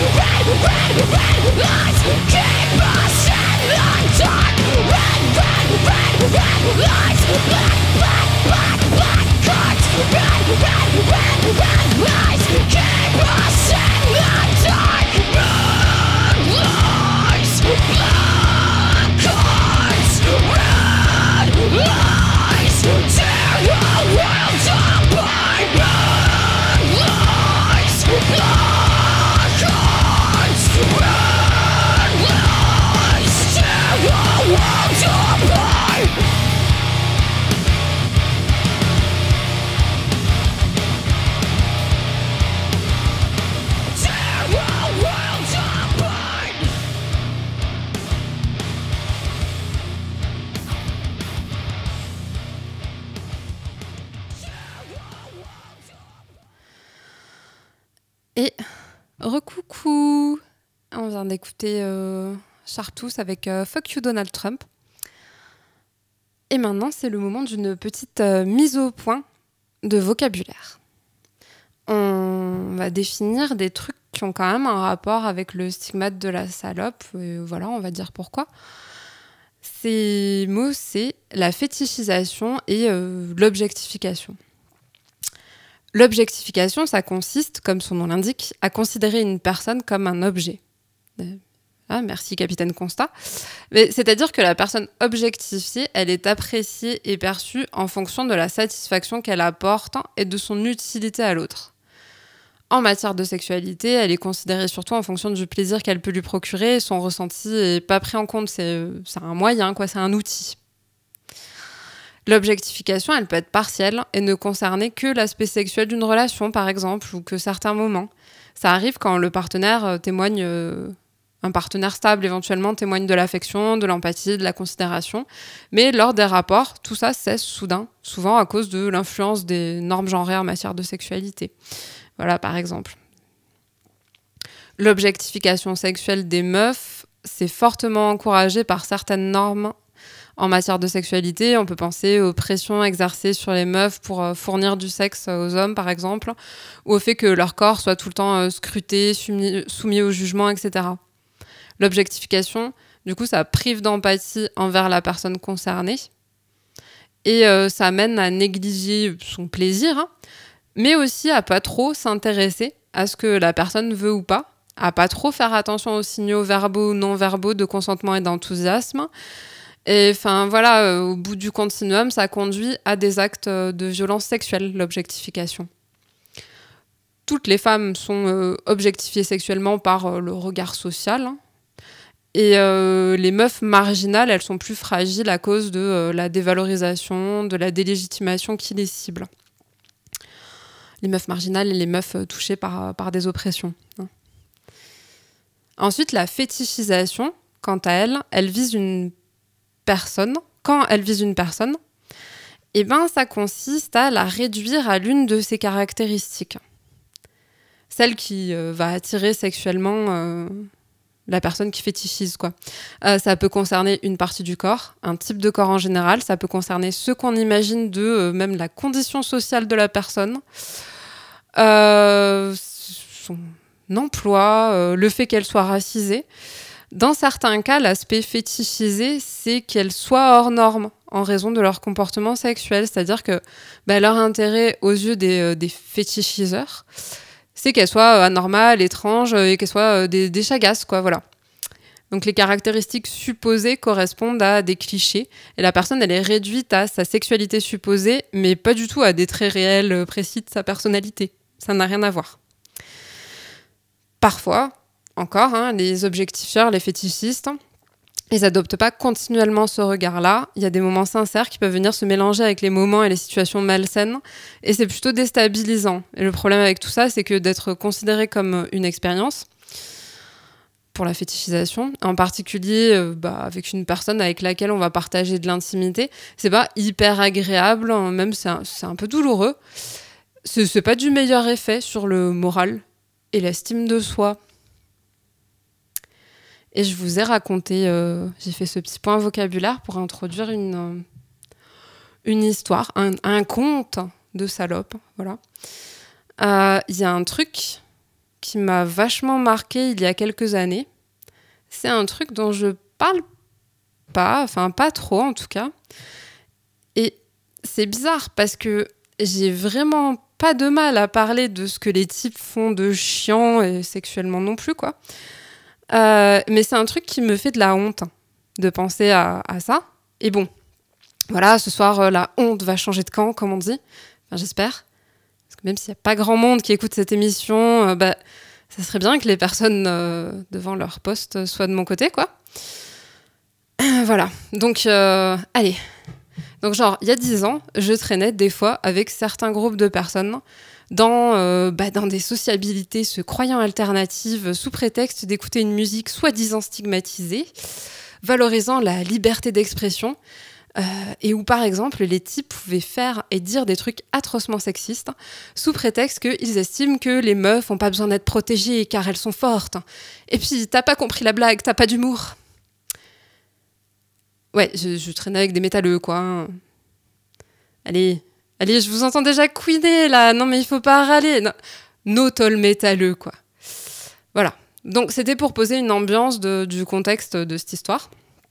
Speaker 3: Et recoucou, on vient d'écouter Chartreuse avec Fuck You Donald Trump. Et maintenant, c'est le moment d'une petite mise au point de vocabulaire. On va définir des trucs qui ont quand même un rapport avec le stigmate de la salope. Et voilà, on va dire pourquoi. Ces mots, c'est la fétichisation et l'objectification. L'objectification, ça consiste, comme son nom l'indique, à considérer une personne comme un objet. Ah, merci, capitaine Constat. Mais c'est-à-dire que la personne objectifiée, elle est appréciée et perçue en fonction de la satisfaction qu'elle apporte et de son utilité à l'autre. En matière de sexualité, elle est considérée surtout en fonction du plaisir qu'elle peut lui procurer. Son ressenti n'est pas pris en compte, c'est un moyen, quoi, c'est un outil. L'objectification, elle peut être partielle et ne concerner que l'aspect sexuel d'une relation, par exemple, ou que certains moments. Ça arrive quand le partenaire témoigne, un partenaire stable éventuellement témoigne de l'affection, de l'empathie, de la considération. Mais lors des rapports, tout ça cesse soudain, souvent à cause de l'influence des normes genrées en matière de sexualité. Voilà, par exemple. L'objectification sexuelle des meufs, c'est fortement encouragé par certaines normes en matière de sexualité. On peut penser aux pressions exercées sur les meufs pour fournir du sexe aux hommes, par exemple, ou au fait que leur corps soit tout le temps scruté, soumis au jugement, etc. L'objectification, du coup, ça prive d'empathie envers la personne concernée et ça amène à négliger son plaisir, mais aussi à pas trop s'intéresser à ce que la personne veut ou pas, à pas trop faire attention aux signaux verbaux ou non verbaux de consentement et d'enthousiasme. Et enfin voilà, au bout du continuum, ça conduit à des actes de violence sexuelle, l'objectification. Toutes les femmes sont objectifiées sexuellement par le regard social. Et les meufs marginales, elles sont plus fragiles à cause de la dévalorisation, de la délégitimation qui les cible. Les meufs marginales et les meufs touchées par des oppressions. Ensuite, la fétichisation, quant à elle, elle vise une personne. Quand elle vise une personne, eh ben, ça consiste à la réduire à l'une de ses caractéristiques. Celle qui va attirer sexuellement la personne qui fétichise, quoi. Ça peut concerner une partie du corps, un type de corps en général, ça peut concerner ce qu'on imagine de même la condition sociale de la personne, son emploi, le fait qu'elle soit racisée. Dans certains cas, l'aspect fétichisé, c'est qu'elle soit hors norme en raison de leur comportement sexuel. C'est-à-dire que leur intérêt aux yeux des fétichiseurs, c'est qu'elle soit anormale, étrange et qu'elle soit des chagasses, quoi, voilà. Donc les caractéristiques supposées correspondent à des clichés et la personne, elle est réduite à sa sexualité supposée, mais pas du tout à des traits réels précis de sa personnalité. Ça n'a rien à voir. Parfois, encore, les objectifieurs, les fétichistes, ils n'adoptent pas continuellement ce regard-là. Il y a des moments sincères qui peuvent venir se mélanger avec les moments et les situations malsaines, et c'est plutôt déstabilisant. Et le problème avec tout ça, c'est que d'être considéré comme une expérience, pour la fétichisation, en particulier avec une personne avec laquelle on va partager de l'intimité, c'est pas hyper agréable, même c'est un peu douloureux. C'est pas du meilleur effet sur le moral et l'estime de soi. Et je vous ai raconté, j'ai fait ce petit point vocabulaire pour introduire une histoire, un conte de salope. Voilà. Y a un truc qui m'a vachement marqué il y a quelques années. C'est un truc dont je parle pas, enfin pas trop en tout cas. Et c'est bizarre parce que j'ai vraiment pas de mal à parler de ce que les types font de chiant et sexuellement non plus, quoi. Mais c'est un truc qui me fait de la honte de penser à ça. Et bon, voilà, ce soir, la honte va changer de camp, comme on dit. Enfin, j'espère. Parce que même s'il n'y a pas grand monde qui écoute cette émission, ça serait bien que les personnes devant leur poste soient de mon côté, quoi. Voilà. Donc, allez. Donc, genre, il y a 10 ans, je traînais des fois avec certains groupes de personnes dans des sociabilités se croyant alternatives sous prétexte d'écouter une musique soi-disant stigmatisée, valorisant la liberté d'expression, et où, par exemple, les types pouvaient faire et dire des trucs atrocement sexistes sous prétexte qu'ils estiment que les meufs n'ont pas besoin d'être protégées car elles sont fortes. Et puis, t'as pas compris la blague, t'as pas d'humour. Ouais, je traînais avec des métalleux, quoi. Allez, je vous entends déjà couiner, là. Non, mais il faut pas râler. No tol métalleux, quoi. Voilà. Donc, c'était pour poser une ambiance du contexte de cette histoire.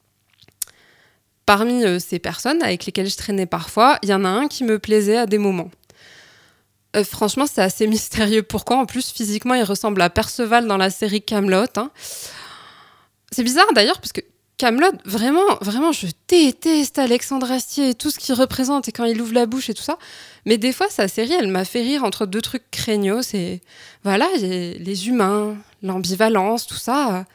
Speaker 3: Parmi ces personnes avec lesquelles je traînais parfois, il y en a un qui me plaisait à des moments. Franchement, c'est assez mystérieux. Pourquoi ? En plus, physiquement, il ressemble à Perceval dans la série Kaamelott. Hein. C'est bizarre d'ailleurs, parce que Kaamelott, vraiment, je déteste Alexandre Astier et tout ce qu'il représente et quand il ouvre la bouche et tout ça. Mais des fois, sa série, elle m'a fait rire entre deux trucs craignos. C'est, voilà, les humains, l'ambivalence, tout ça.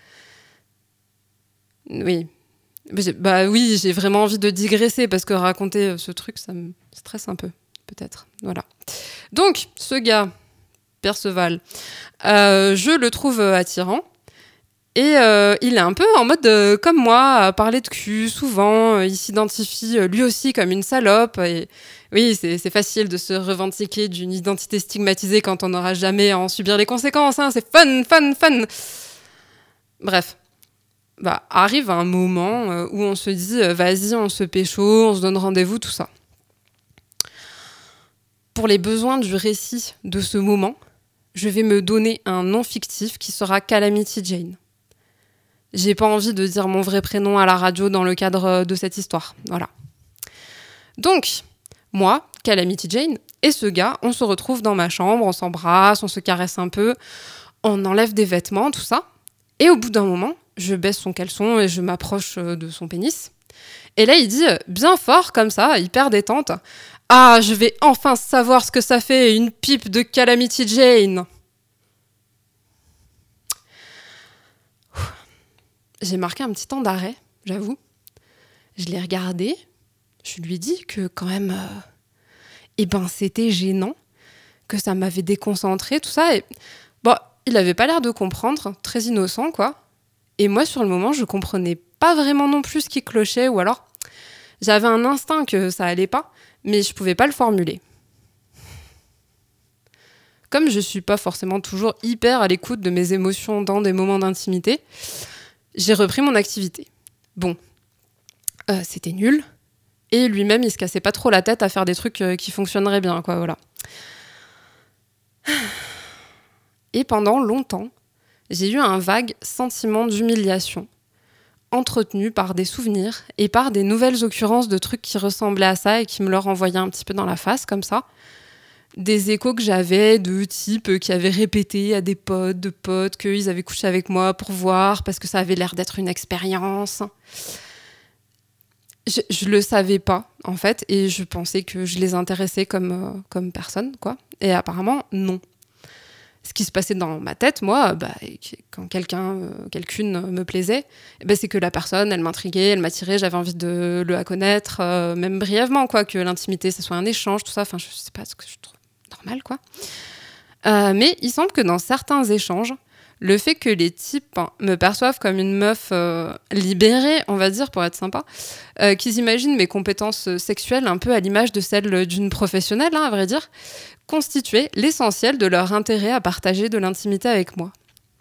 Speaker 3: Oui. Oui, j'ai vraiment envie de digresser parce que raconter ce truc, ça me stresse un peu, peut-être. Voilà. Donc, ce gars, Perceval, je le trouve attirant. Et il est un peu en mode comme moi, à parler de cul, souvent. Il s'identifie lui aussi comme une salope. Et oui, c'est facile de se revendiquer d'une identité stigmatisée quand on n'aura jamais à en subir les conséquences. Hein. C'est fun. Bref. Arrive un moment où on se dit vas-y, on se pécho, on se donne rendez-vous, tout ça. Pour les besoins du récit de ce moment, je vais me donner un nom fictif qui sera Calamity Jane. J'ai pas envie de dire mon vrai prénom à la radio dans le cadre de cette histoire. Voilà. Donc, moi, Calamity Jane, et ce gars, on se retrouve dans ma chambre, on s'embrasse, on se caresse un peu, on enlève des vêtements, tout ça. Et au bout d'un moment, je baisse son caleçon et je m'approche de son pénis. Et là, il dit, bien fort, comme ça, hyper détente, « Ah, je vais enfin savoir ce que ça fait, une pipe de Calamity Jane !» J'ai marqué un petit temps d'arrêt, j'avoue. Je l'ai regardé, je lui ai dit que quand même, c'était gênant, que ça m'avait déconcentré, tout ça. Et il avait pas l'air de comprendre, très innocent, quoi. Et moi, sur le moment, je comprenais pas vraiment non plus ce qui clochait, ou alors j'avais un instinct que ça allait pas, mais je pouvais pas le formuler. Comme je suis pas forcément toujours hyper à l'écoute de mes émotions dans des moments d'intimité, j'ai repris mon activité. Bon, c'était nul. Et lui-même, il se cassait pas trop la tête à faire des trucs qui fonctionneraient bien, quoi, voilà. Et pendant longtemps, j'ai eu un vague sentiment d'humiliation, entretenu par des souvenirs et par des nouvelles occurrences de trucs qui ressemblaient à ça et qui me le renvoyaient un petit peu dans la face, comme ça. Des échos que j'avais de types qui avaient répété à des potes qu'ils avaient couché avec moi pour voir, parce que ça avait l'air d'être une expérience. Je le savais pas, en fait, et je pensais que je les intéressais comme personne, quoi. Et apparemment, non. Ce qui se passait dans ma tête, moi, quand quelqu'une me plaisait, c'est que la personne, elle m'intriguait, elle m'attirait, j'avais envie de la connaître, même brièvement, quoi, que l'intimité, ça soit un échange, tout ça. Enfin, je sais pas ce que je trouve normal, quoi. Mais il semble que dans certains échanges, le fait que les types me perçoivent comme une meuf libérée, on va dire, pour être sympa, qu'ils imaginent mes compétences sexuelles un peu à l'image de celles d'une professionnelle, à vrai dire, constituait l'essentiel de leur intérêt à partager de l'intimité avec moi.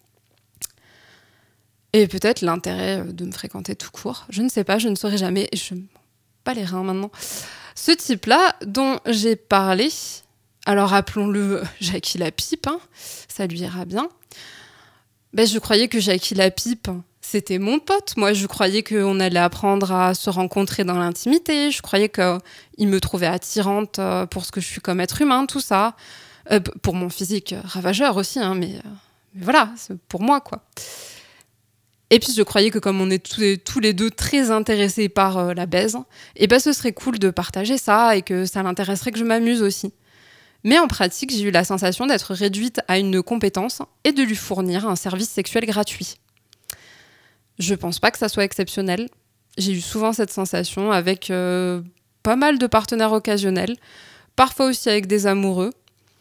Speaker 3: Et peut-être l'intérêt de me fréquenter tout court. Je ne sais pas, je ne saurais jamais. Je m'en bats les reins maintenant. Ce type-là, dont j'ai parlé Alors appelons-le Jackie la pipe, hein, ça lui ira bien. Je croyais que Jackie la pipe, c'était mon pote. Moi, je croyais qu'on allait apprendre à se rencontrer dans l'intimité. Je croyais qu'il me trouvait attirante pour ce que je suis comme être humain, tout ça. Pour mon physique ravageur aussi, hein, mais voilà, c'est pour moi, quoi. Et puis, je croyais que comme on est tous les deux très intéressés par la baise, ce serait cool de partager ça et que ça l'intéresserait que je m'amuse aussi. Mais en pratique, j'ai eu la sensation d'être réduite à une compétence et de lui fournir un service sexuel gratuit. Je pense pas que ça soit exceptionnel. J'ai eu souvent cette sensation avec pas mal de partenaires occasionnels, parfois aussi avec des amoureux.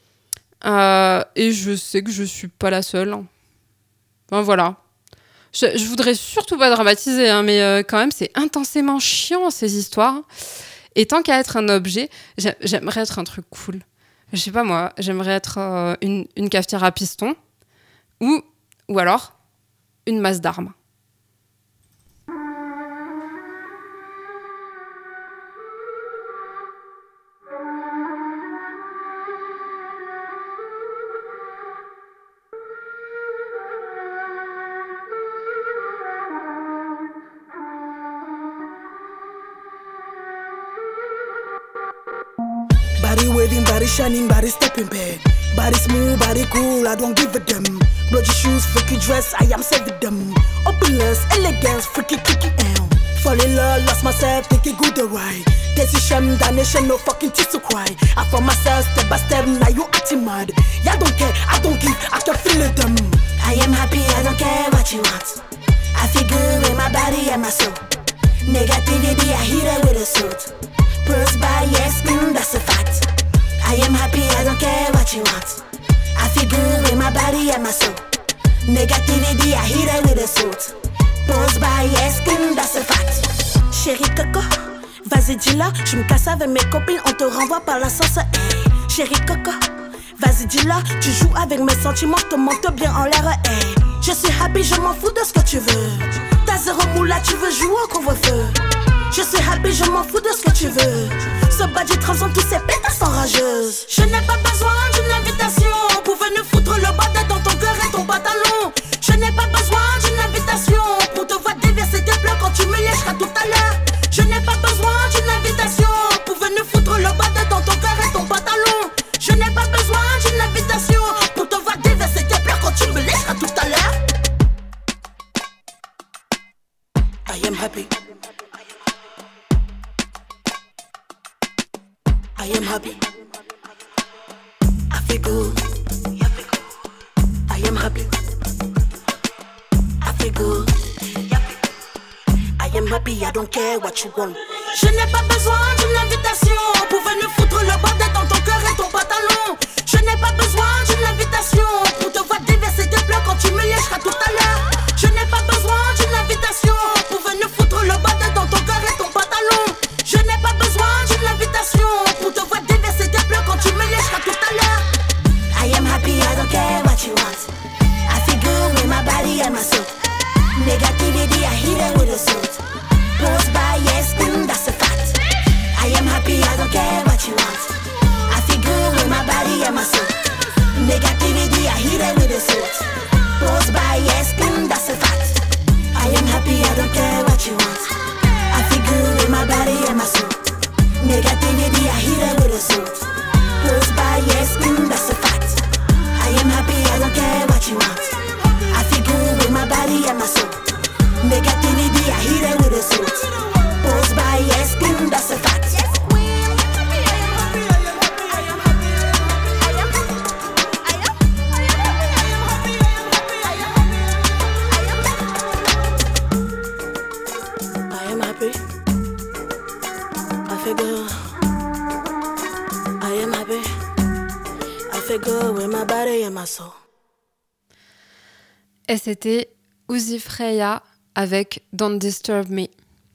Speaker 3: Et je sais que je suis pas la seule. Enfin, voilà. Je voudrais surtout pas dramatiser, hein, mais quand même, c'est intensément chiant, ces histoires. Et tant qu'à être un objet, j'aimerais être un truc cool. Je sais pas moi, j'aimerais être une cafetière à piston ou alors une masse d'armes.
Speaker 4: Body waving, body shining, body stepping back. Body smooth, body cool, I don't give a damn. Bloody shoes, freaky dress, I am saving them. Opulence, elegance, freaky kicky am. Fall in love, lost myself, thinking good the right. Decision, damnation, no fucking tears to cry. I found myself step by step, now you acting mad. Yeah, I don't care, I don't give, I can feel it them. I am happy, I don't care what you want. I feel good with my body and my soul. Negativity, I hit it with a suit. Pros by yes, that's a fact. I am happy, I don't care what you want. I feel good with my body and my soul. Negativity, I hit it with a suit. Pros by yes, that's a fact. Chérie Coco, vas-y dis-la. Je me casse avec mes copines, on te renvoie par la sauce. Hey. Chérie Coco, vas-y dis-la. Tu joues avec mes sentiments, je te monte bien en l'air. Hey. Je suis happy, je m'en fous de ce que tu veux. T'as zéro moula, tu veux jouer au couvre-feu. Je suis happy, je m'en fous de ce que tu veux. Ce badge transforme tous ces pétasses en rageuses. Je n'ai pas besoin d'une invitation pour venir foutre le bordel dans ton cœur et ton pantalon. Je n'ai pas besoin d'une invitation pour te voir déverser tes pleurs quand tu me lècheras tout à l'heure. Je n'ai pas besoin d'une invitation pour venir foutre le bordel dans ton cœur et ton pantalon. Je n'ai pas besoin d'une invitation pour te voir déverser tes pleurs quand tu me lècheras tout à l'heure. I am happy. I am happy. I feel good. I am happy. I feel good. I am happy, I don't care what you want. Je n'ai pas besoin d'une invitation pour venir foutre le bordel dans ton cœur et ton pantalon. Je n'ai pas besoin d'une invitation pour te voir déverser tes pleurs quand tu me lècheras tout à l'heure. Je n'ai pas besoin d'une invitation pour venir foutre le bordel dans ton cœur et ton pantalon. Je n'ai pas besoin d'une invitation pour te voir déverser tes pleurs quand tu me lècheras tout à l'heure. I am happy, I don't care what you want. I feel good with my body and my soul. Negativity, I hit it with a suit. Pros by yes, that's a fact. I am happy, I don't care what you want. I feel good with my body and my soul. Negativity, I hit it with a suit. Pros by yes, that's a fact. I am happy, I don't care what you want. I feel good with my body and my soul. Negativity, I hit it with a suit. Pros by yes, that's a fact. I am happy, I don't care what you want. I feel good with my body and my soul. Negativity, I hit it with a suit. Pros by yes, that's a fact. I am happy. I feel good. I am happy. I feel good with my body and my soul.
Speaker 3: Et c'était Uzi Freya avec Don't Disturb Me.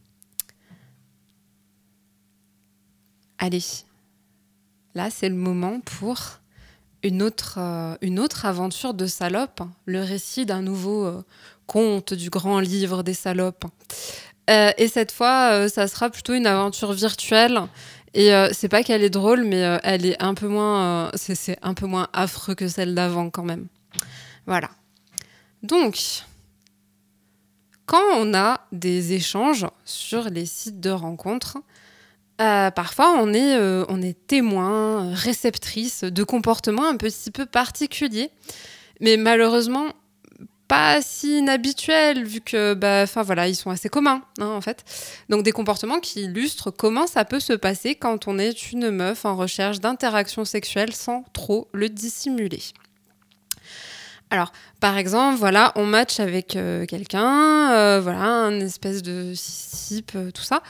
Speaker 3: Allez, là c'est le moment pour une autre aventure de salope, le récit d'un nouveau conte du grand livre des salopes. Et cette fois, ça sera plutôt une aventure virtuelle Et c'est pas qu'elle est drôle, mais elle est un peu moins... c'est un peu moins affreux que celle d'avant, quand même. Voilà. Donc, quand on a des échanges sur les sites de rencontres, parfois on est témoin, réceptrice de comportements un petit peu particuliers, mais malheureusement pas si inhabituels, vu que ils sont assez communs, en fait. Donc des comportements qui illustrent comment ça peut se passer quand on est une meuf en recherche d'interaction sexuelle sans trop le dissimuler. Alors, par exemple, voilà, on match avec quelqu'un, un espèce de sip, tout ça.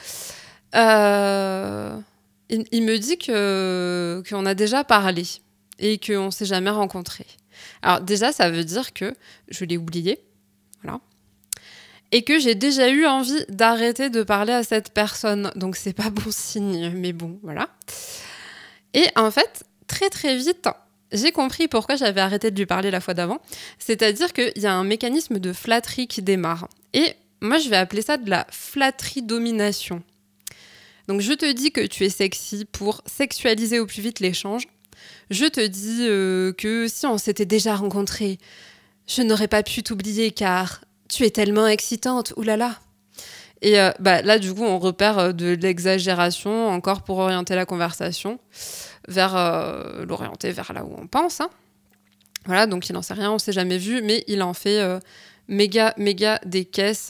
Speaker 3: Il me dit qu'on a déjà parlé et qu'on ne s'est jamais rencontrés. Alors déjà, ça veut dire que je l'ai oublié, voilà, et que j'ai déjà eu envie d'arrêter de parler à cette personne. Donc c'est pas bon signe, mais bon, voilà. Et en fait, très très vite, j'ai compris pourquoi j'avais arrêté de lui parler la fois d'avant. C'est-à-dire qu'il y a un mécanisme de flatterie qui démarre. Et moi, je vais appeler ça de la flatterie-domination. Donc je te dis que tu es sexy pour sexualiser au plus vite l'échange. Je te dis que si on s'était déjà rencontrés, je n'aurais pas pu t'oublier car tu es tellement excitante, oulala. Et là, du coup, on repère de l'exagération encore pour orienter la conversation l'orienter vers là où on pense. Hein. Voilà, donc il n'en sait rien, on ne s'est jamais vu, mais il en fait méga des caisses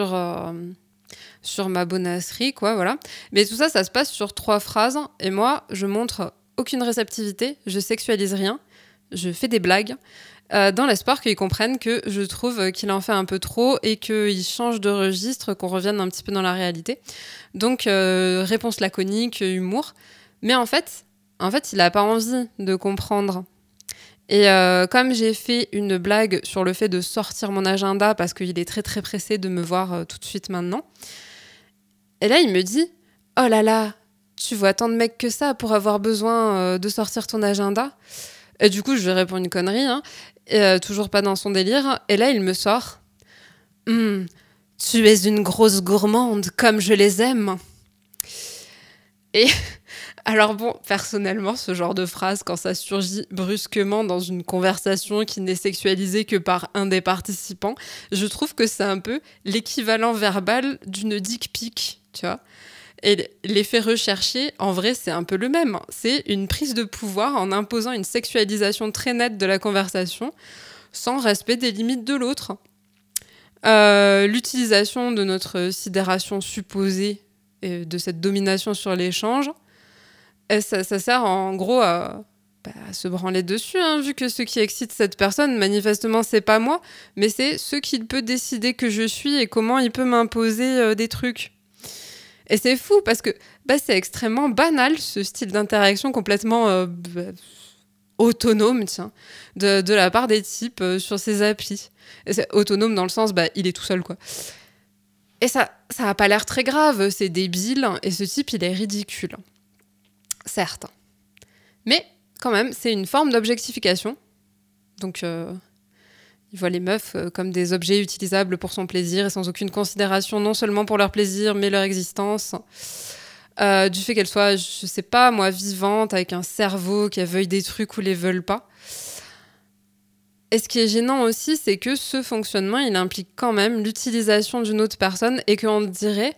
Speaker 3: sur ma bonasserie, quoi, voilà. Mais tout ça, ça se passe sur 3 phrases, et moi, je montre aucune réceptivité, je sexualise rien, je fais des blagues, dans l'espoir qu'ils comprennent que je trouve qu'il en fait un peu trop et qu'il change de registre, qu'on revienne un petit peu dans la réalité. Donc, réponse laconique, humour. Mais en fait, il n'a pas envie de comprendre. Et comme j'ai fait une blague sur le fait de sortir mon agenda parce qu'il est très très pressé de me voir tout de suite maintenant, et là, il me dit « Oh là là, tu vois tant de mecs que ça pour avoir besoin de sortir ton agenda ?» Et du coup, je lui réponds une connerie, et, toujours pas dans son délire. Et là, il me sort « Tu es une grosse gourmande, comme je les aime. » Et alors bon, personnellement, ce genre de phrase, quand ça surgit brusquement dans une conversation qui n'est sexualisée que par un des participants, je trouve que c'est un peu l'équivalent verbal d'une dick pic, tu vois. Et l'effet recherché, en vrai, c'est un peu le même. C'est une prise de pouvoir en imposant une sexualisation très nette de la conversation, sans respect des limites de l'autre. L'utilisation de notre sidération supposée et de cette domination sur l'échange, ça sert en gros à se branler dessus, vu que ce qui excite cette personne, manifestement, c'est pas moi, mais c'est ce qu'il peut décider que je suis et comment il peut m'imposer des trucs. Et c'est fou parce que c'est extrêmement banal, ce style d'interaction complètement autonome, de la part des types sur ces applis. Et c'est autonome dans le sens, il est tout seul, quoi. Et ça a pas l'air très grave, c'est débile, et ce type, il est ridicule. Certes. Mais, quand même, c'est une forme d'objectification. Donc, il voit les meufs comme des objets utilisables pour son plaisir et sans aucune considération, non seulement pour leur plaisir, mais leur existence. Du fait qu'elles soient, je sais pas, moi, vivantes, avec un cerveau, qui veuille des trucs ou les veulent pas. Et ce qui est gênant aussi, c'est que ce fonctionnement, il implique quand même l'utilisation d'une autre personne et qu'on dirait...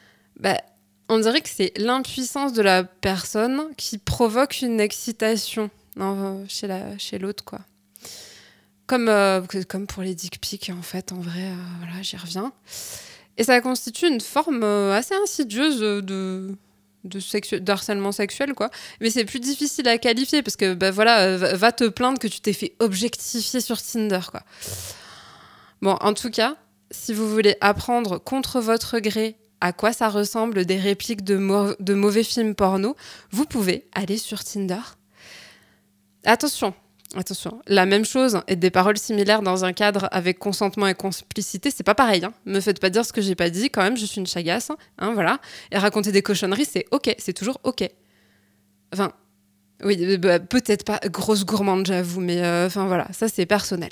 Speaker 3: on dirait que c'est l'impuissance de la personne qui provoque une excitation chez l'autre, quoi. Comme pour les dick pics, en fait, en vrai, voilà, j'y reviens. Et ça constitue une forme assez insidieuse d'harcèlement sexuel, quoi. Mais c'est plus difficile à qualifier parce que, va te plaindre que tu t'es fait objectifier sur Tinder, quoi. Bon, en tout cas, si vous voulez apprendre contre votre gré à quoi ça ressemble des répliques de mauvais films porno, vous pouvez aller sur Tinder. Attention, la même chose et des paroles similaires dans un cadre avec consentement et complicité, c'est pas pareil. Me faites pas dire ce que j'ai pas dit, quand même, je suis une chagasse. Voilà. Et raconter des cochonneries, c'est ok, c'est toujours ok. Enfin, oui, peut-être pas grosse gourmande, j'avoue, mais voilà, ça c'est personnel.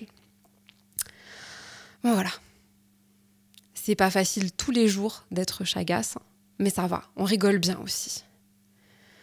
Speaker 3: Bon, voilà. C'est pas facile tous les jours d'être chagasse, mais ça va, on rigole bien aussi.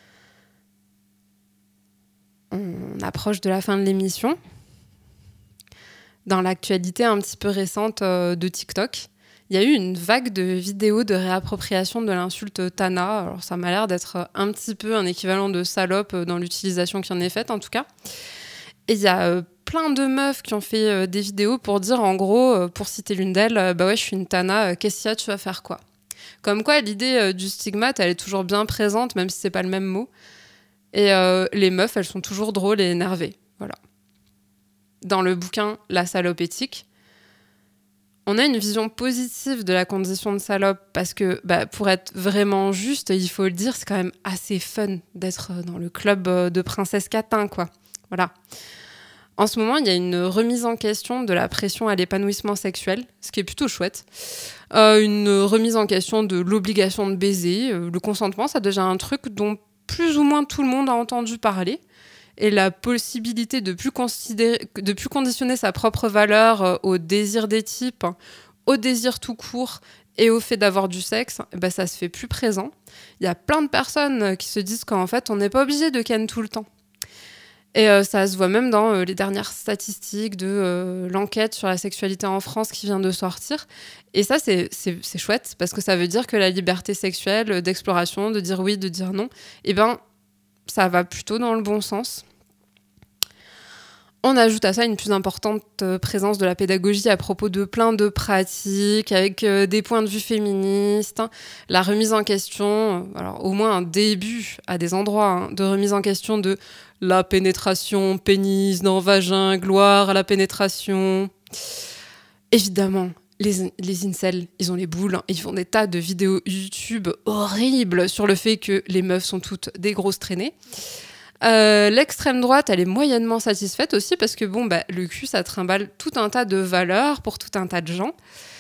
Speaker 3: on approche de la fin de l'émission. Dans l'actualité un petit peu récente de TikTok, il y a eu une vague de vidéos de réappropriation de l'insulte Tana. Alors ça m'a l'air d'être un petit peu un équivalent de salope dans l'utilisation qui en est faite en tout cas. Et il y a plein de meufs qui ont fait des vidéos pour dire en gros, pour citer l'une d'elles, bah ouais, je suis une Tana, qu'est-ce qu'il y a, tu vas faire quoi ? Comme quoi l'idée du stigmate, elle est toujours bien présente, même si c'est pas le même mot. Et les meufs, elles sont toujours drôles et énervées. Voilà. Dans le bouquin La salope éthique, on a une vision positive de la condition de salope parce que, pour être vraiment juste, il faut le dire, c'est quand même assez fun d'être dans le club de princesse Catin, quoi. Voilà. En ce moment, il y a une remise en question de la pression à l'épanouissement sexuel, ce qui est plutôt chouette. Une remise en question de l'obligation de baiser. Le consentement, ça devient un truc dont plus ou moins tout le monde a entendu parler. Et la possibilité de plus conditionner sa propre valeur au désir des types, au désir tout court et au fait d'avoir du sexe, ça se fait plus présent. Il y a plein de personnes qui se disent qu'en fait, on n'est pas obligé de ken tout le temps. Et ça se voit même dans les dernières statistiques de l'enquête sur la sexualité en France qui vient de sortir. Et ça, c'est chouette, parce que ça veut dire que la liberté sexuelle, d'exploration, de dire oui, de dire non, ça va plutôt dans le bon sens. On ajoute à ça une plus importante présence de la pédagogie à propos de plein de pratiques, avec des points de vue féministes, la remise en question, alors au moins un début à des endroits de remise en question de la pénétration, pénis dans vagin, gloire à la pénétration. Évidemment, les incels, ils ont les boules, ils font des tas de vidéos YouTube horribles sur le fait que les meufs sont toutes des grosses traînées. L'extrême droite, elle est moyennement satisfaite aussi parce que le cul, ça trimballe tout un tas de valeurs pour tout un tas de gens.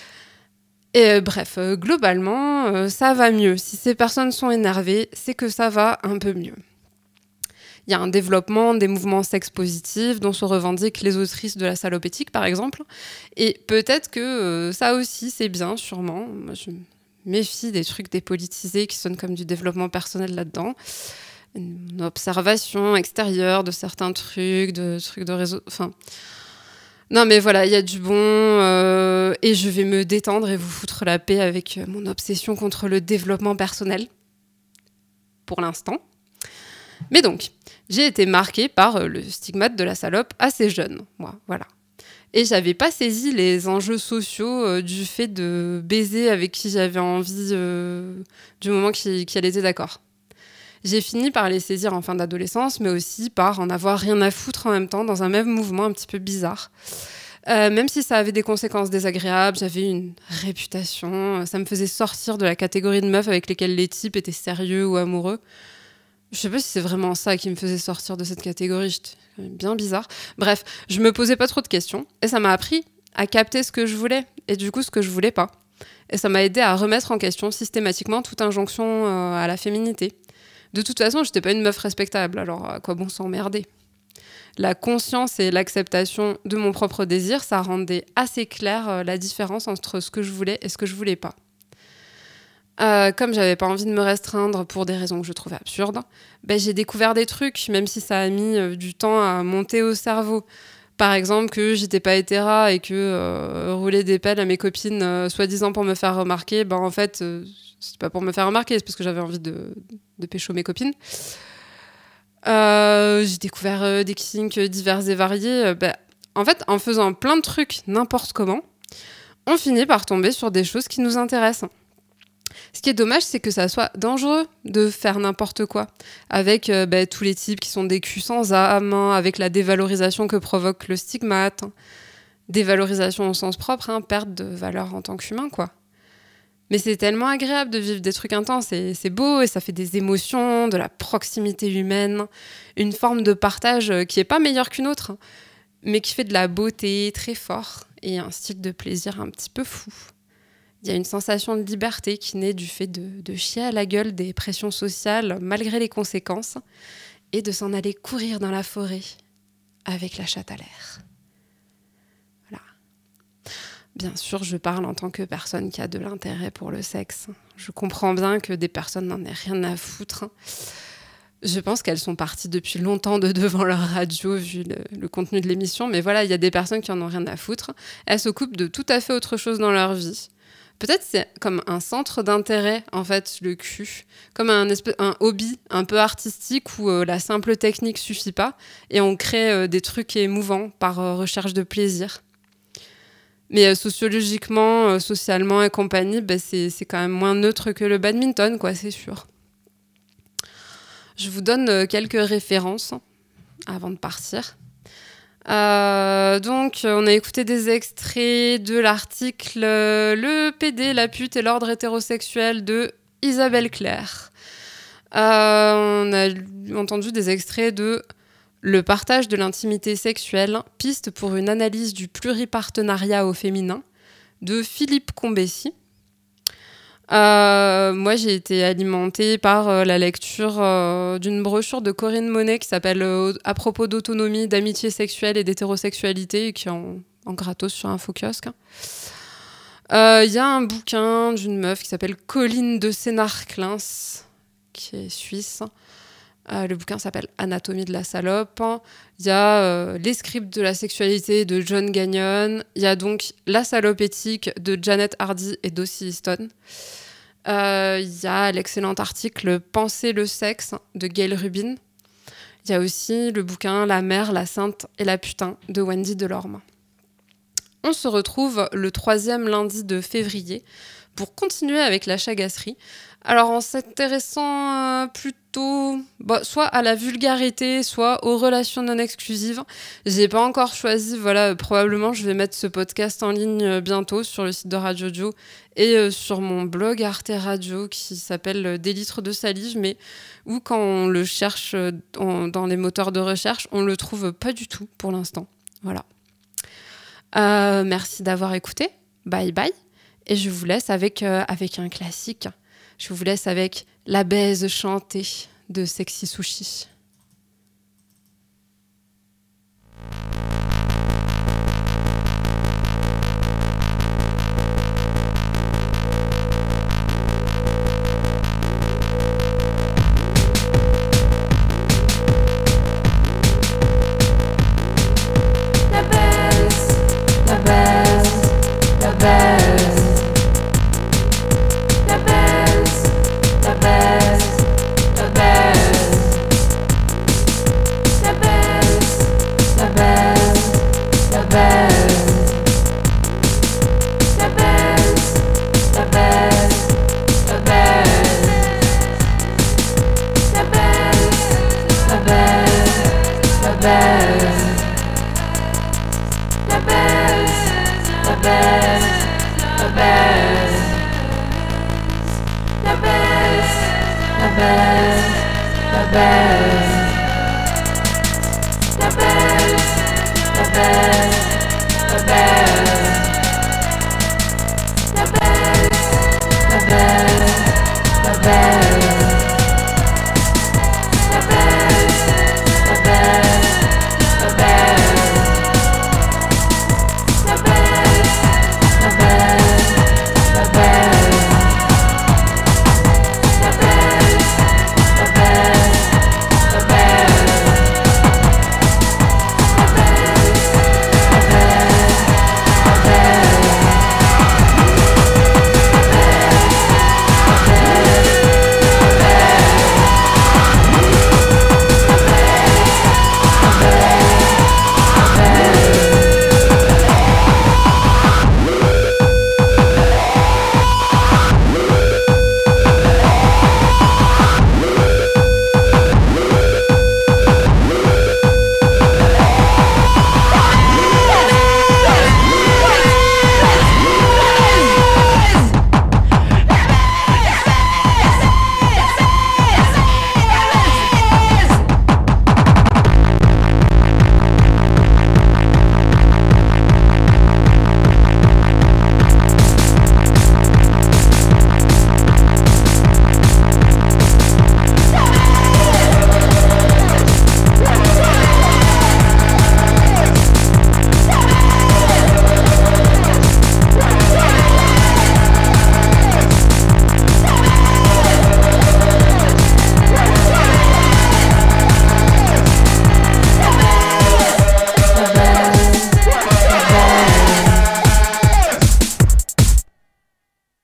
Speaker 3: Et bref, globalement, ça va mieux. Si ces personnes sont énervées, c'est que ça va un peu mieux. Il y a un développement des mouvements sex-positifs dont se revendiquent les autrices de la salope éthique, par exemple. Et peut-être que ça aussi, c'est bien, sûrement. Moi, je me méfie des trucs dépolitisés qui sonnent comme du développement personnel là-dedans. Une observation extérieure de certains trucs de réseau... Enfin... Non, mais voilà, il y a du bon. Et je vais me détendre et vous foutre la paix avec mon obsession contre le développement personnel. Pour l'instant. Mais donc, j'ai été marquée par le stigmate de la salope assez jeune, moi, voilà. Et j'avais pas saisi les enjeux sociaux du fait de baiser avec qui j'avais envie du moment qu'elle était d'accord. J'ai fini par les saisir en fin d'adolescence, mais aussi par en avoir rien à foutre en même temps, dans un même mouvement un petit peu bizarre. Même si ça avait des conséquences désagréables, j'avais une réputation, ça me faisait sortir de la catégorie de meufs avec lesquelles les types étaient sérieux ou amoureux. Je sais pas si c'est vraiment ça qui me faisait sortir de cette catégorie, j'étais bien bizarre. Bref, je me posais pas trop de questions et ça m'a appris à capter ce que je voulais et du coup ce que je voulais pas. Et ça m'a aidé à remettre en question systématiquement toute injonction à la féminité. De toute façon, j'étais pas une meuf respectable, alors à quoi bon s'emmerder ? La conscience et l'acceptation de mon propre désir, ça rendait assez clair la différence entre ce que je voulais et ce que je voulais pas. Comme j'avais pas envie de me restreindre pour des raisons que je trouvais absurdes, j'ai découvert des trucs, même si ça a mis du temps à monter au cerveau. Par exemple, que j'étais pas hétéra et que rouler des pelles à mes copines, soi-disant pour me faire remarquer, en fait, c'est pas pour me faire remarquer, c'est parce que j'avais envie de pécho mes copines. J'ai découvert des kinks divers et variés. En fait, en faisant plein de trucs n'importe comment, on finit par tomber sur des choses qui nous intéressent. Ce qui est dommage, c'est que ça soit dangereux de faire n'importe quoi, avec tous les types qui sont des culs sans âme, avec la dévalorisation que provoque le stigmate. Dévalorisation au sens propre, perte de valeur en tant qu'humain, quoi. Mais c'est tellement agréable de vivre des trucs intenses, et c'est beau, et ça fait des émotions, de la proximité humaine, une forme de partage qui est pas meilleure qu'une autre, mais qui fait de la beauté très fort, et un style de plaisir un petit peu fou. Il y a une sensation de liberté qui naît du fait de chier à la gueule des pressions sociales malgré les conséquences et de s'en aller courir dans la forêt avec la chatte à l'air. Voilà. Bien sûr, je parle en tant que personne qui a de l'intérêt pour le sexe. Je comprends bien que des personnes n'en aient rien à foutre. Je pense qu'elles sont parties depuis longtemps de devant leur radio, vu le contenu de l'émission. Mais voilà, il y a des personnes qui en ont rien à foutre. Elles s'occupent de tout à fait autre chose dans leur vie. Peut-être c'est comme un centre d'intérêt, en fait, le cul. Comme un hobby un peu artistique où la simple technique suffit pas. Et on crée des trucs émouvants par recherche de plaisir. Mais sociologiquement, socialement et compagnie, c'est quand même moins neutre que le badminton, quoi, c'est sûr. Je vous donne quelques références avant de partir. Donc, on a écouté des extraits de l'article Le PD, la pute et l'ordre hétérosexuel de Isabelle Claire. On a entendu des extraits de Le partage de l'intimité sexuelle, piste pour une analyse du pluripartenariat au féminin de Philippe Combessi. Moi, j'ai été alimentée par la lecture d'une brochure de Corinne Monet qui s'appelle À propos d'autonomie, d'amitié sexuelle et d'hétérosexualité, qui est en gratos sur Infokiosque. Il y a un bouquin d'une meuf qui s'appelle Colline de Sénart-Clins, qui est suisse. Le bouquin s'appelle Anatomie de la salope. Il y a Les scripts de la sexualité de John Gagnon. Il y a donc La salope éthique de Janet Hardy et Dossie Easton. Il y a l'excellent article Penser le sexe de Gail Rubin. Il y a aussi le bouquin La mère, la sainte et la putain de Wendy Delorme. On se retrouve le 3e lundi de février pour continuer avec la chagasserie. Alors en s'intéressant plutôt soit à la vulgarité, soit aux relations non exclusives. J'ai pas encore choisi, probablement je vais mettre ce podcast en ligne bientôt sur le site de Radio Dio et sur mon blog Arte Radio qui s'appelle Des litres de salive, mais où quand on le cherche dans les moteurs de recherche, on le trouve pas du tout pour l'instant. Voilà. Merci d'avoir écouté. Bye bye. Et je vous laisse avec un classique. Je vous laisse avec La baise chantée de Sexy Sushi.
Speaker 5: La baise, la baise, la baise. La baise, la baise, la baise. La baise, la baise, la baise. La baise, la baise, la baise. La baise, la baise, la baise. La baise, la baise, la baise. La baise, la baise, la baise. La baise, la baise.